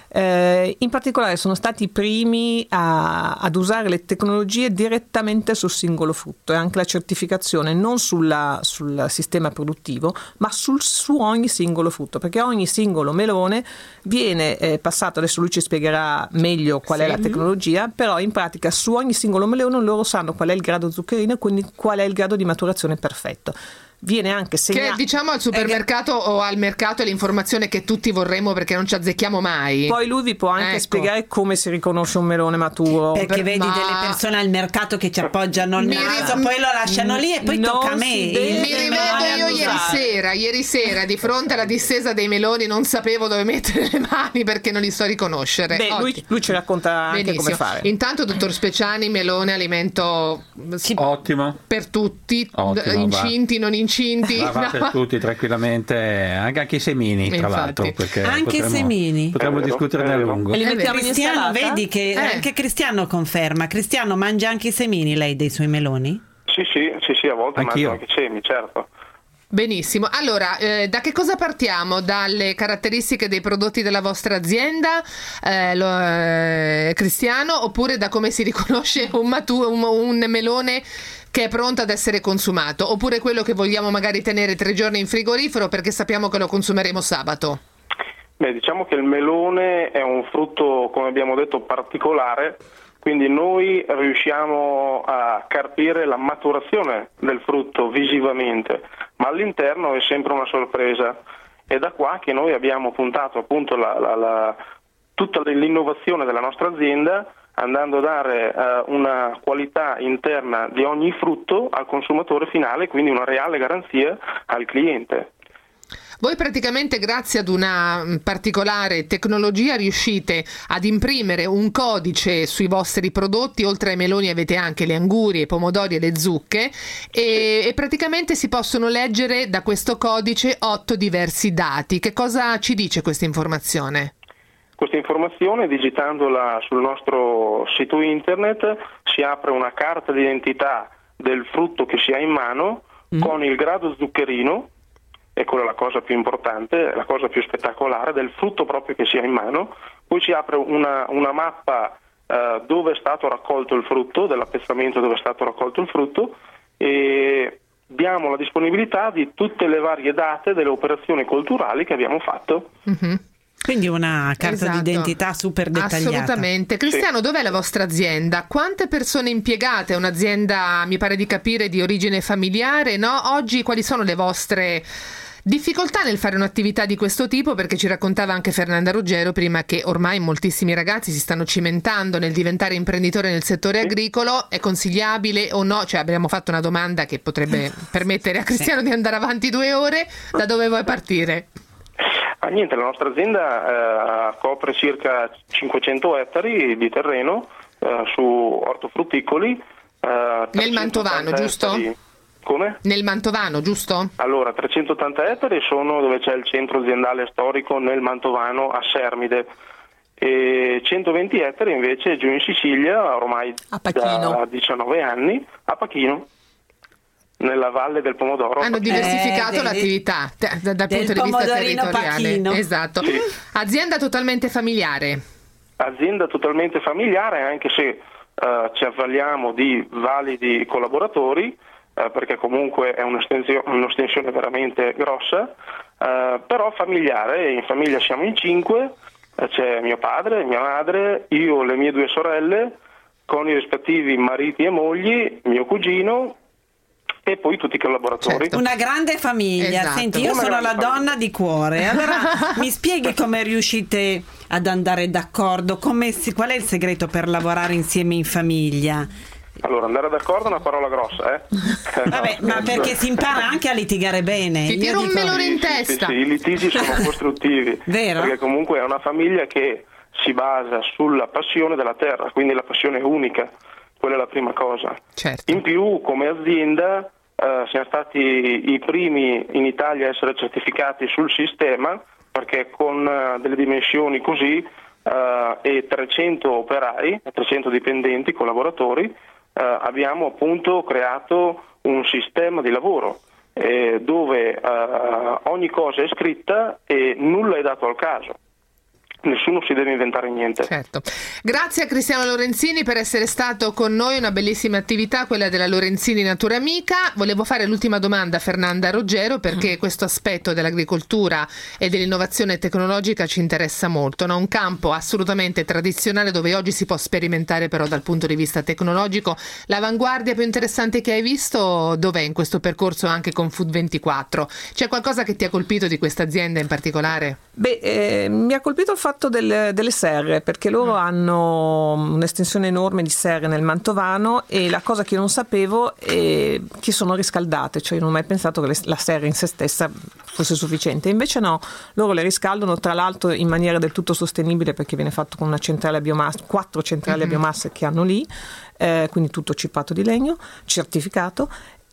Eh, in particolare sono stati i primi a, ad usare le tecnologie direttamente sul singolo frutto e anche la certificazione non sulla, sul sistema produttivo ma sul, su ogni singolo frutto, perché ogni singolo melone viene eh, passato, adesso lui ci spiegherà meglio qual sì. è la tecnologia, però in pratica su ogni singolo melone loro sanno qual è il grado zuccherino e quindi qual è il grado di maturazione perfetto. Viene anche segnato, che diciamo al supermercato eh, o al mercato è l'informazione che tutti vorremmo perché non ci azzecchiamo mai. Poi lui vi può anche ecco. spiegare come si riconosce un melone maturo, perché per, vedi ma... delle persone al mercato che ci appoggiano il mi naso ri... poi lo lasciano lì e poi non tocca a me. Mi rivedo io ieri sera ieri sera di fronte alla distesa dei meloni, non sapevo dove mettere le mani perché non li so riconoscere. Beh, lui, lui ci racconta anche benissimo. Come fare. Intanto dottor Speciani, melone alimento ottimo per tutti, ottimo, incinti va. non incinti va, va no. per tutti tranquillamente, anche, anche i semini tra infatti. l'altro, perché anche potremmo, i semini potremmo discuterne a lungo. E li mettiamo Cristiano, in vedi che eh. anche Cristiano conferma. Cristiano mangia anche i semini lei dei suoi meloni? Sì sì, sì, sì a volte Anch'io. mangio anche semi, certo. Benissimo, allora eh, da che cosa partiamo? Dalle caratteristiche dei prodotti della vostra azienda, eh, lo, eh, Cristiano, oppure da come si riconosce un, matu- un, un melone che è pronto ad essere consumato, oppure quello che vogliamo magari tenere tre giorni in frigorifero perché sappiamo che lo consumeremo sabato? Beh, diciamo che il melone è un frutto, come abbiamo detto, particolare, quindi noi riusciamo a carpire la maturazione del frutto visivamente, ma all'interno è sempre una sorpresa. È da qua che noi abbiamo puntato appunto la, la, la, tutta l'innovazione della nostra azienda, andando a dare uh, una qualità interna di ogni frutto al consumatore finale, quindi una reale garanzia al cliente. Voi praticamente grazie ad una particolare tecnologia riuscite ad imprimere un codice sui vostri prodotti, oltre ai meloni avete anche le angurie, i pomodori e le zucche e, e praticamente si possono leggere da questo codice otto diversi dati. Che cosa ci dice questa informazione? Questa informazione, digitandola sul nostro sito internet, si apre una carta d'identità del frutto che si ha in mano mm. con il grado zuccherino, e quella è la cosa più importante, la cosa più spettacolare, del frutto proprio che si ha in mano. Poi si apre una, una mappa eh, dove è stato raccolto il frutto, dell'appezzamento dove è stato raccolto il frutto, e diamo la disponibilità di tutte le varie date delle operazioni colturali che abbiamo fatto. Mm-hmm. Quindi una carta esatto. d'identità super dettagliata. Assolutamente. Cristiano, sì. Dov'è la vostra azienda? Quante persone impiegate? È un'azienda, mi pare di capire, di origine familiare, no? Oggi quali sono le vostre difficoltà nel fare un'attività di questo tipo? Perché ci raccontava anche Fernanda Roggero prima che ormai moltissimi ragazzi si stanno cimentando nel diventare imprenditore nel settore agricolo. È consigliabile o no? Cioè abbiamo fatto una domanda che potrebbe permettere a Cristiano sì. di andare avanti due ore. Da dove vuoi partire? Ah, niente, la nostra azienda eh, copre circa cinquecento ettari di terreno eh, su ortofrutticoli. Eh, Nel Mantovano, giusto? Ettari. Come? Nel Mantovano, giusto? Allora, trecentottanta ettari sono dove c'è il centro aziendale storico nel Mantovano a Sermide, e centoventi ettari invece giù in Sicilia, ormai da diciannove anni, a Pachino, nella Valle del Pomodoro. Hanno diversificato eh, l'attività da, dal punto di vista territoriale. Pachino. Esatto. Sì. Azienda totalmente familiare. Azienda totalmente familiare, anche se uh, ci avvaliamo di validi collaboratori, Uh, perché comunque è un'estensione, un'estensione veramente grossa, uh, però familiare. In famiglia siamo in cinque, uh, c'è mio padre, mia madre, io, le mie due sorelle, con i rispettivi mariti e mogli, mio cugino e poi tutti i collaboratori. Certo. Una grande famiglia. Esatto. Senti, io Una sono la grande donna famiglia. di cuore. Allora mi spieghi come riuscite ad andare d'accordo? Come si, qual è il segreto per lavorare insieme in famiglia? Allora, andare d'accordo è una parola grossa, eh? Vabbè, ma perché si impara anche a litigare bene. Ti Io tiro un dico- melone in Sì, testa. sì, i litigi sono costruttivi. Vero? Perché comunque è una famiglia che si basa sulla passione della terra, quindi la passione è unica, quella è la prima cosa. Certo. In più, come azienda, eh, siamo stati i primi in Italia a essere certificati sul sistema, perché con eh, delle dimensioni così eh, e trecento operai, trecento dipendenti, collaboratori, eh, abbiamo appunto creato un sistema di lavoro eh, dove eh, ogni cosa è scritta e nulla è dato al caso. Nessuno si deve inventare niente. Certo. Grazie a Cristiano Lorenzini per essere stato con noi, una bellissima attività quella della Lorenzini Natura Amica. Volevo fare l'ultima domanda a Fernanda Roggero, perché questo aspetto dell'agricoltura e dell'innovazione tecnologica ci interessa molto, no? Un campo assolutamente tradizionale dove oggi si può sperimentare però dal punto di vista tecnologico. L'avanguardia più interessante che hai visto dov'è in questo percorso anche con Food ventiquattro? C'è qualcosa che ti ha colpito di questa azienda in particolare? Beh, eh, mi ha colpito il fatto del, delle serre, perché loro mm. hanno un'estensione enorme di serre nel Mantovano, e la cosa che io non sapevo è che sono riscaldate, cioè io non ho mai pensato che le, la serra in se stessa fosse sufficiente, invece no, loro le riscaldano tra l'altro in maniera del tutto sostenibile, perché viene fatto con una centrale a biomassa, quattro centrali mm-hmm. a biomasse che hanno lì, eh, quindi tutto cippato di legno, certificato.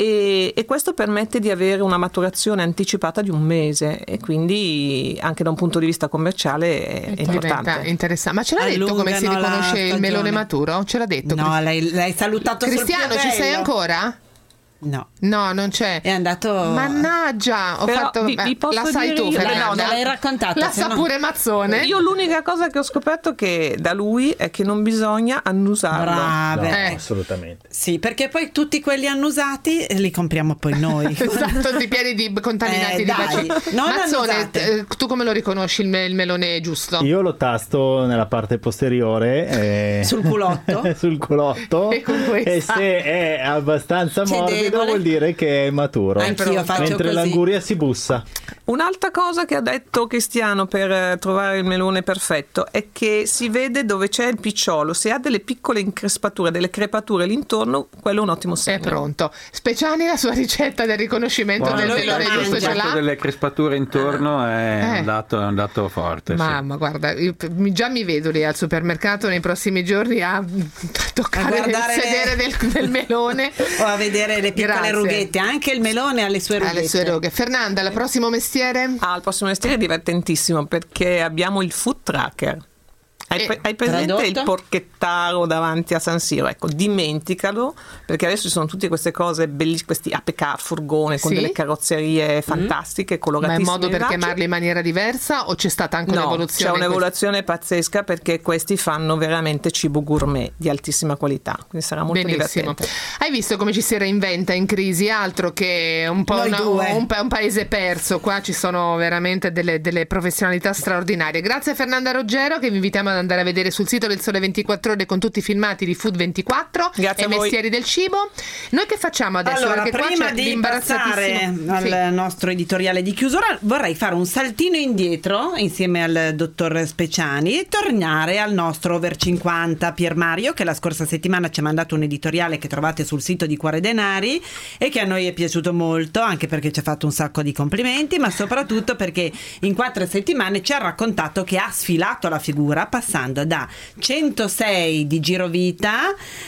E, e questo permette di avere una maturazione anticipata di un mese, e quindi anche da un punto di vista commerciale è, è importante. Interessante. Ma ce l'ha detto come si riconosce il melone maturo? Ce l'ha detto? No, lei, l'hai salutato sul Cristiano, ci sei piavello. ancora? No. No, non c'è. È andato. Mannaggia, ho Però fatto. vi- vi posso la sai dire tu, io- Fernanda? No, me l'hai raccontata, La se sa no- pure Mazzone. Io l'unica cosa che ho scoperto che da lui è che non bisogna annusarlo. Brave. No, Eh. assolutamente. Sì, perché poi tutti quelli annusati li compriamo poi noi. Esatto, di piedi di contaminati Eh, di dai, bacilli. non Mazzone, annusate. eh, tu come lo riconosci il, me- il melone giusto? Io lo tasto nella parte posteriore eh, Sul culotto? sul culotto, E con questa? e se è abbastanza C'è morbido debole? vuol dire che è maturo. Anch'io faccio Mentre così. l'anguria si bussa. Un'altra cosa che ha detto Cristiano per eh, trovare il melone perfetto è che si vede dove c'è il picciolo, se ha delle piccole increspature, delle crepature l'intorno, quello è un ottimo segno. È pronto. Speciani, la sua ricetta del riconoscimento Guarda, del lui melone lo giusto mangia. ce Il fatto l'ha? delle crespature intorno è Eh. un, dato, è un dato forte. sì. Mamma, guarda, io mi- già mi vedo lì al supermercato nei prossimi giorni a toccare A il guardare sedere le- del, del melone. O a vedere le piccole Grazie. rughette. Anche il melone ha le sue rughette. Alle sue roghe. Fernanda, il prossimo mestiere? Ah, il prossimo mestiere è divertentissimo perché abbiamo il food tracker. Hai, Eh, pre- hai presente tradotto? il porchettaro davanti a San Siro? Ecco, dimenticalo, perché adesso ci sono tutte queste cose bellissime, questi A P K furgone con Sì? delle carrozzerie fantastiche, Ma è coloratissime. modo per vivaci. chiamarli in maniera diversa o c'è stata anche No, un'evoluzione? c'è in un'evoluzione pazzesca, perché questi fanno veramente cibo gourmet di altissima qualità, quindi sarà molto Benissimo. divertente. Hai visto come ci si reinventa in crisi? Altro che un po' Noi una- due. un, pa- un paese perso. Qua ci sono veramente delle, delle professionalità straordinarie. Grazie a Fernanda Roggero, che vi invitiamo ad andare a vedere sul sito del Sole ventiquattro Ore con tutti i filmati di Food ventiquattro Grazie e a voi. Mestieri del cibo. Noi che facciamo adesso? Allora, Perché qua prima c'è di l'imbarazzatissimo- passare al Sì. nostro editoriale di chiusura, vorrei fare un saltino indietro insieme al dottor Speciani e tornare al nostro over cinquanta Pier Mario, che la scorsa settimana ci ha mandato un editoriale che trovate sul sito di Cuore Denari e che a noi è piaciuto molto, anche perché ci ha fatto un sacco di complimenti, ma soprattutto perché in quattro settimane ci ha raccontato che ha sfilato la figura passando da centosei di girovita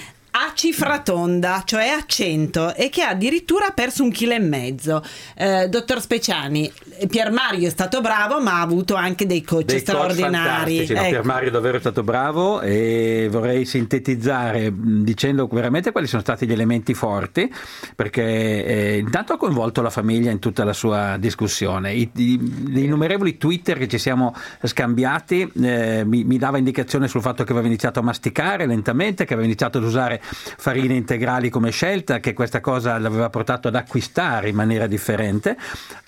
a cifra tonda, cioè a cento, e che ha addirittura perso un chilo e mezzo. Eh, dottor Speciani, Pier Mario è stato bravo, ma ha avuto anche dei coach Dei coach straordinari. fantastici, no, Ecco. Pier Mario davvero è stato bravo, e vorrei sintetizzare mh, dicendo veramente quali sono stati gli elementi forti, perché eh, intanto ha coinvolto la famiglia in tutta la sua discussione. I, i, gli innumerevoli Twitter che ci siamo scambiati eh, mi, mi dava indicazione sul fatto che aveva iniziato a masticare lentamente, che aveva iniziato ad usare farine integrali come scelta, che questa cosa l'aveva portato ad acquistare in maniera differente.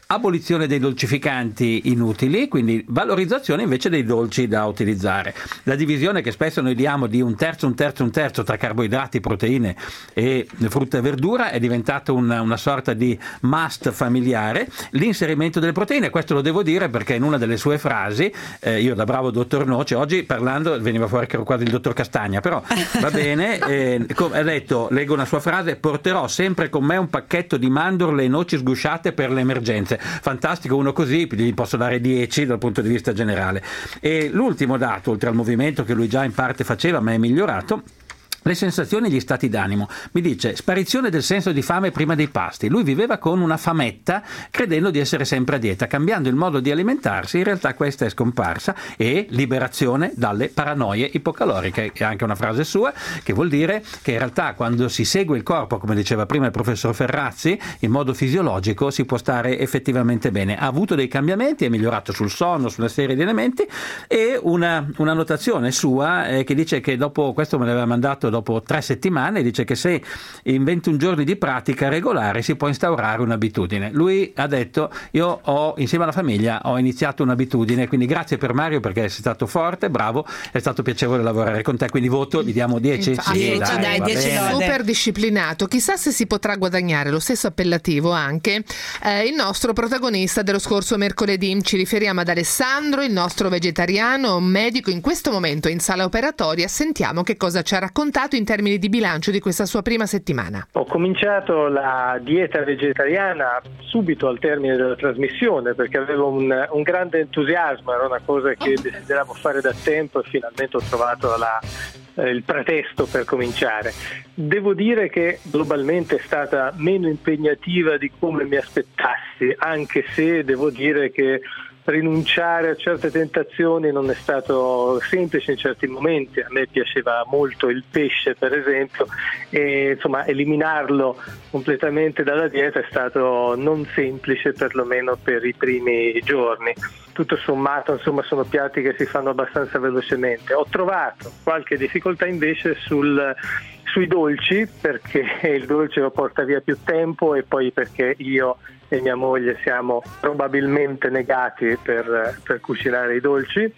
abolizione dei dolcificanti inutili, quindi valorizzazione invece dei dolci da utilizzare. La divisione che spesso noi diamo di un terzo, un terzo, un terzo tra carboidrati, proteine e frutta e verdura è diventata una, una sorta di must familiare. L'inserimento delle proteine, questo lo devo dire perché in una delle sue frasi, eh, io da bravo dottor Noce, oggi parlando veniva fuori che ero quasi il dottor Castagna, però va bene, eh, ha detto, leggo una sua frase: porterò sempre con me un pacchetto di mandorle e noci sgusciate per le emergenze. Fantastico, uno così gli posso dare dieci dal punto di vista generale. E l'ultimo dato, oltre al movimento che lui già in parte faceva ma è migliorato, le sensazioni e gli stati d'animo. Mi dice: sparizione del senso di fame prima dei pasti. Lui viveva con una fametta credendo di essere sempre a dieta. Cambiando il modo di alimentarsi, in realtà questa è scomparsa. E liberazione dalle paranoie ipocaloriche, è anche una frase sua, che vuol dire che in realtà quando si segue il corpo, come diceva prima il professor Ferrazzi, in modo fisiologico si può stare effettivamente bene. Ha avuto dei cambiamenti, è migliorato sul sonno, su una serie di elementi. E una, una notazione sua eh, che dice che dopo, questo me l'aveva mandato dopo tre settimane, dice che se in ventuno giorni di pratica regolare si può instaurare un'abitudine. Lui ha detto: io ho, insieme alla famiglia, ho iniziato un'abitudine, quindi grazie per Mario perché sei stato forte, bravo, è stato piacevole lavorare con te, quindi voto, gli diamo dieci. Sì, dai, dai, dieci bene. Super disciplinato. Chissà se si potrà guadagnare lo stesso appellativo anche eh, il nostro protagonista dello scorso mercoledì. Ci riferiamo ad Alessandro, il nostro vegetariano medico in questo momento in sala operatoria. Sentiamo che cosa ci ha raccontato in termini di bilancio di questa sua prima settimana. Ho cominciato la dieta vegetariana subito al termine della trasmissione perché avevo un, un grande entusiasmo, era una cosa che desideravo fare da tempo e finalmente ho trovato la, eh, il pretesto per cominciare. Devo dire che globalmente è stata meno impegnativa di come mi aspettassi, anche se devo dire che rinunciare a certe tentazioni non è stato semplice in certi momenti. A me piaceva molto il pesce, per esempio, e insomma eliminarlo completamente dalla dieta è stato non semplice, perlomeno per i primi giorni. Tutto sommato, insomma, sono piatti che si fanno abbastanza velocemente. Ho trovato qualche difficoltà invece sul sui dolci, perché il dolce lo porta via più tempo e poi perché io e mia moglie siamo probabilmente negati per, per cucinare i dolci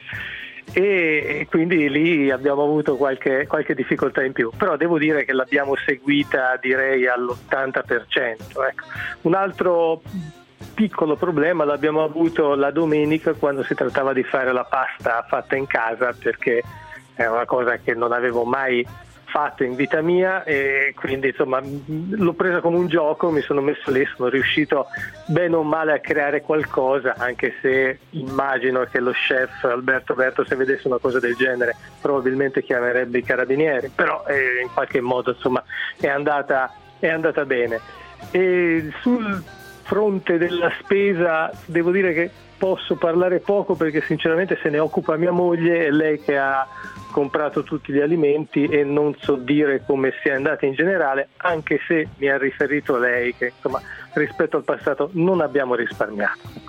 e quindi lì abbiamo avuto qualche, qualche difficoltà in più, però devo dire che l'abbiamo seguita direi all'ottanta per cento. Ecco. Un altro piccolo problema l'abbiamo avuto la domenica quando si trattava di fare la pasta fatta in casa, perché è una cosa che non avevo mai fatto in vita mia e quindi insomma l'ho presa come un gioco, mi sono messo lì, sono riuscito bene o male a creare qualcosa, anche se immagino che lo chef Alberto Berto, se vedesse una cosa del genere, probabilmente chiamerebbe i carabinieri, però eh, in qualche modo insomma è andata, è andata bene. E sul fronte della spesa devo dire che posso parlare poco perché sinceramente se ne occupa mia moglie, è lei che ha comprato tutti gli alimenti e non so dire come sia andata in generale, anche se mi ha riferito lei che insomma rispetto al passato non abbiamo risparmiato.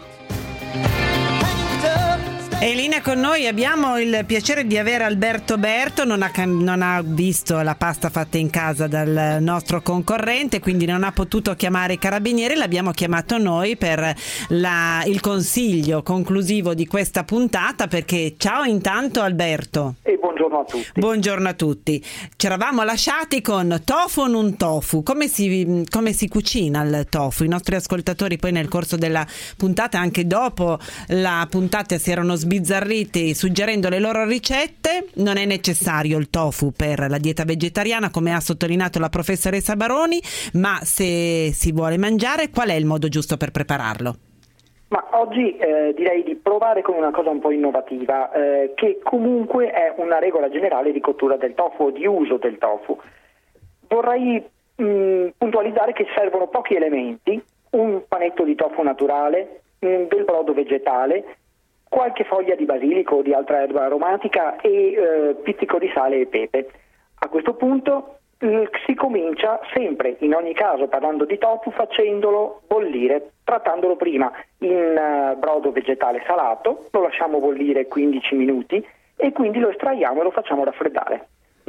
E in linea con noi abbiamo il piacere di avere Alberto Berto, non ha, non ha visto la pasta fatta in casa dal nostro concorrente, quindi non ha potuto chiamare i carabinieri, l'abbiamo chiamato noi per la, il consiglio conclusivo di questa puntata, perché ciao intanto Alberto. E buongiorno a tutti. Buongiorno a tutti. Ci eravamo lasciati con tofu o non tofu, come si, come si cucina il tofu? I nostri ascoltatori poi nel corso della puntata, anche dopo la puntata, si erano sbizzarriti suggerendo le loro ricette. Non è necessario il tofu per la dieta vegetariana, come ha sottolineato la professoressa Baroni, ma se si vuole mangiare, qual è il modo giusto per prepararlo? Ma oggi eh, direi di provare con una cosa un po' innovativa, eh, che comunque è una regola generale di cottura del tofu o di uso del tofu. Vorrei mh, puntualizzare che servono pochi elementi: un panetto di tofu naturale, mh, del brodo vegetale, qualche foglia di basilico o di altra erba aromatica e eh, pizzico di sale e pepe. A questo punto eh, si comincia sempre, in ogni caso parlando di tofu, facendolo bollire, trattandolo prima in uh, brodo vegetale salato, lo lasciamo bollire quindici minuti e quindi lo estraiamo e lo facciamo raffreddare.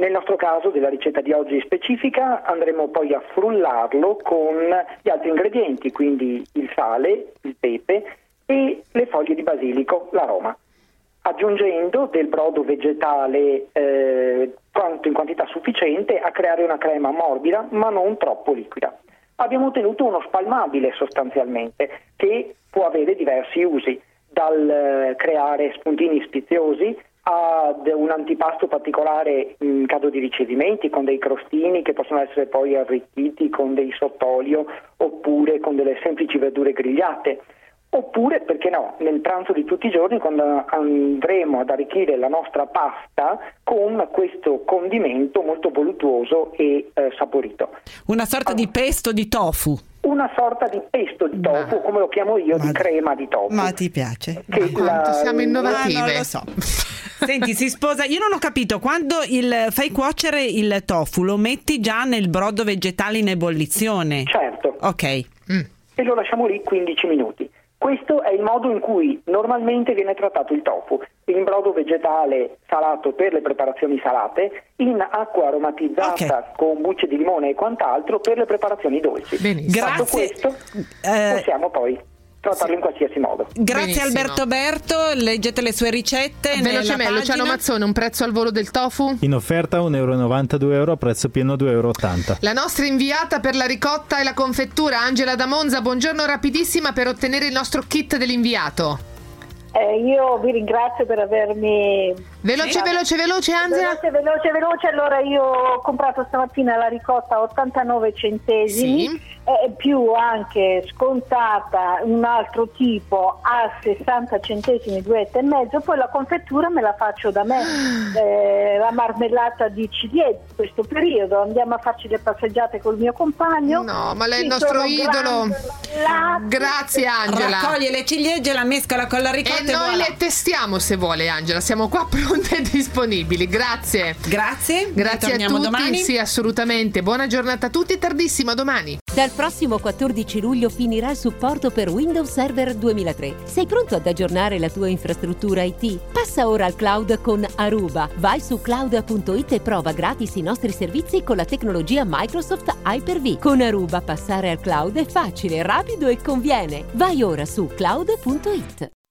Nel nostro caso, della ricetta di oggi specifica, andremo poi a frullarlo con gli altri ingredienti, quindi il sale, il pepe e le foglie di basilico, l'aroma, aggiungendo del brodo vegetale eh, quanto in quantità sufficiente a creare una crema morbida ma non troppo liquida. Abbiamo ottenuto uno spalmabile sostanzialmente che può avere diversi usi, dal eh, creare spuntini sfiziosi ad un antipasto particolare in caso di ricevimenti, con dei crostini che possono essere poi arricchiti con dei sottolio oppure con delle semplici verdure grigliate. Oppure, perché no, nel pranzo di tutti i giorni, quando andremo ad arricchire la nostra pasta con questo condimento molto voluttuoso e eh, saporito. Una sorta di pesto di tofu. Una sorta di pesto di tofu, ma, come lo chiamo io, di crema di tofu. Ma ti piace? Che ma quanto la... siamo innovative. Ah, non lo so. Senti, si sposa. Io non ho capito, quando il, fai cuocere il tofu, lo metti già nel brodo vegetale in ebollizione? Certo. Ok. Mm. E lo lasciamo lì quindici minuti. Questo è il modo in cui normalmente viene trattato il tofu, in brodo vegetale salato per le preparazioni salate, in acqua aromatizzata okay. con bucce di limone e quant'altro per le preparazioni dolci. Benissimo. Fatto Grazie. questo, eh, possiamo poi trattarlo sì. in qualsiasi modo. Grazie Benissimo. Alberto Berto, leggete le sue ricette. Velocemente, Luciano Mazzone, un prezzo al volo del tofu? In offerta un euro e novanta, due euro, a prezzo pieno due euro e ottanta. La nostra inviata per la ricotta e la confettura, Angela da Monza, buongiorno, rapidissima per ottenere il nostro kit dell'inviato. Eh, io vi ringrazio per avermi... Veloce, eh, veloce, veloce, Angela. Veloce, veloce, veloce. Allora io ho comprato stamattina la ricotta a ottantanove centesimi, sì. eh, più anche scontata un altro tipo a sessanta centesimi, due e mezzo. Poi la confettura me la faccio da me, eh, la marmellata di ciliegie. In questo periodo andiamo a farci le passeggiate col mio compagno. No, ma lei è il nostro idolo. Grazie, Angela. Raccoglie le ciliegie, la mescola con la ricotta e, e noi voilà. le testiamo se vuole, Angela. Siamo qua pronte e disponibili. Grazie. Grazie. Grazie a tutti. Domani. Sì, assolutamente. Buona giornata a tutti. Tardissimo, a domani. Dal prossimo quattordici luglio finirà il supporto per Windows Server duemilatré. Sei pronto ad aggiornare la tua infrastruttura I T? Passa ora al cloud con Aruba. Vai su cloud punto it e prova gratis i nostri servizi con la tecnologia Microsoft Hyper-V. Con Aruba passare al cloud è facile, rapido e conviene. Vai ora su cloud punto it.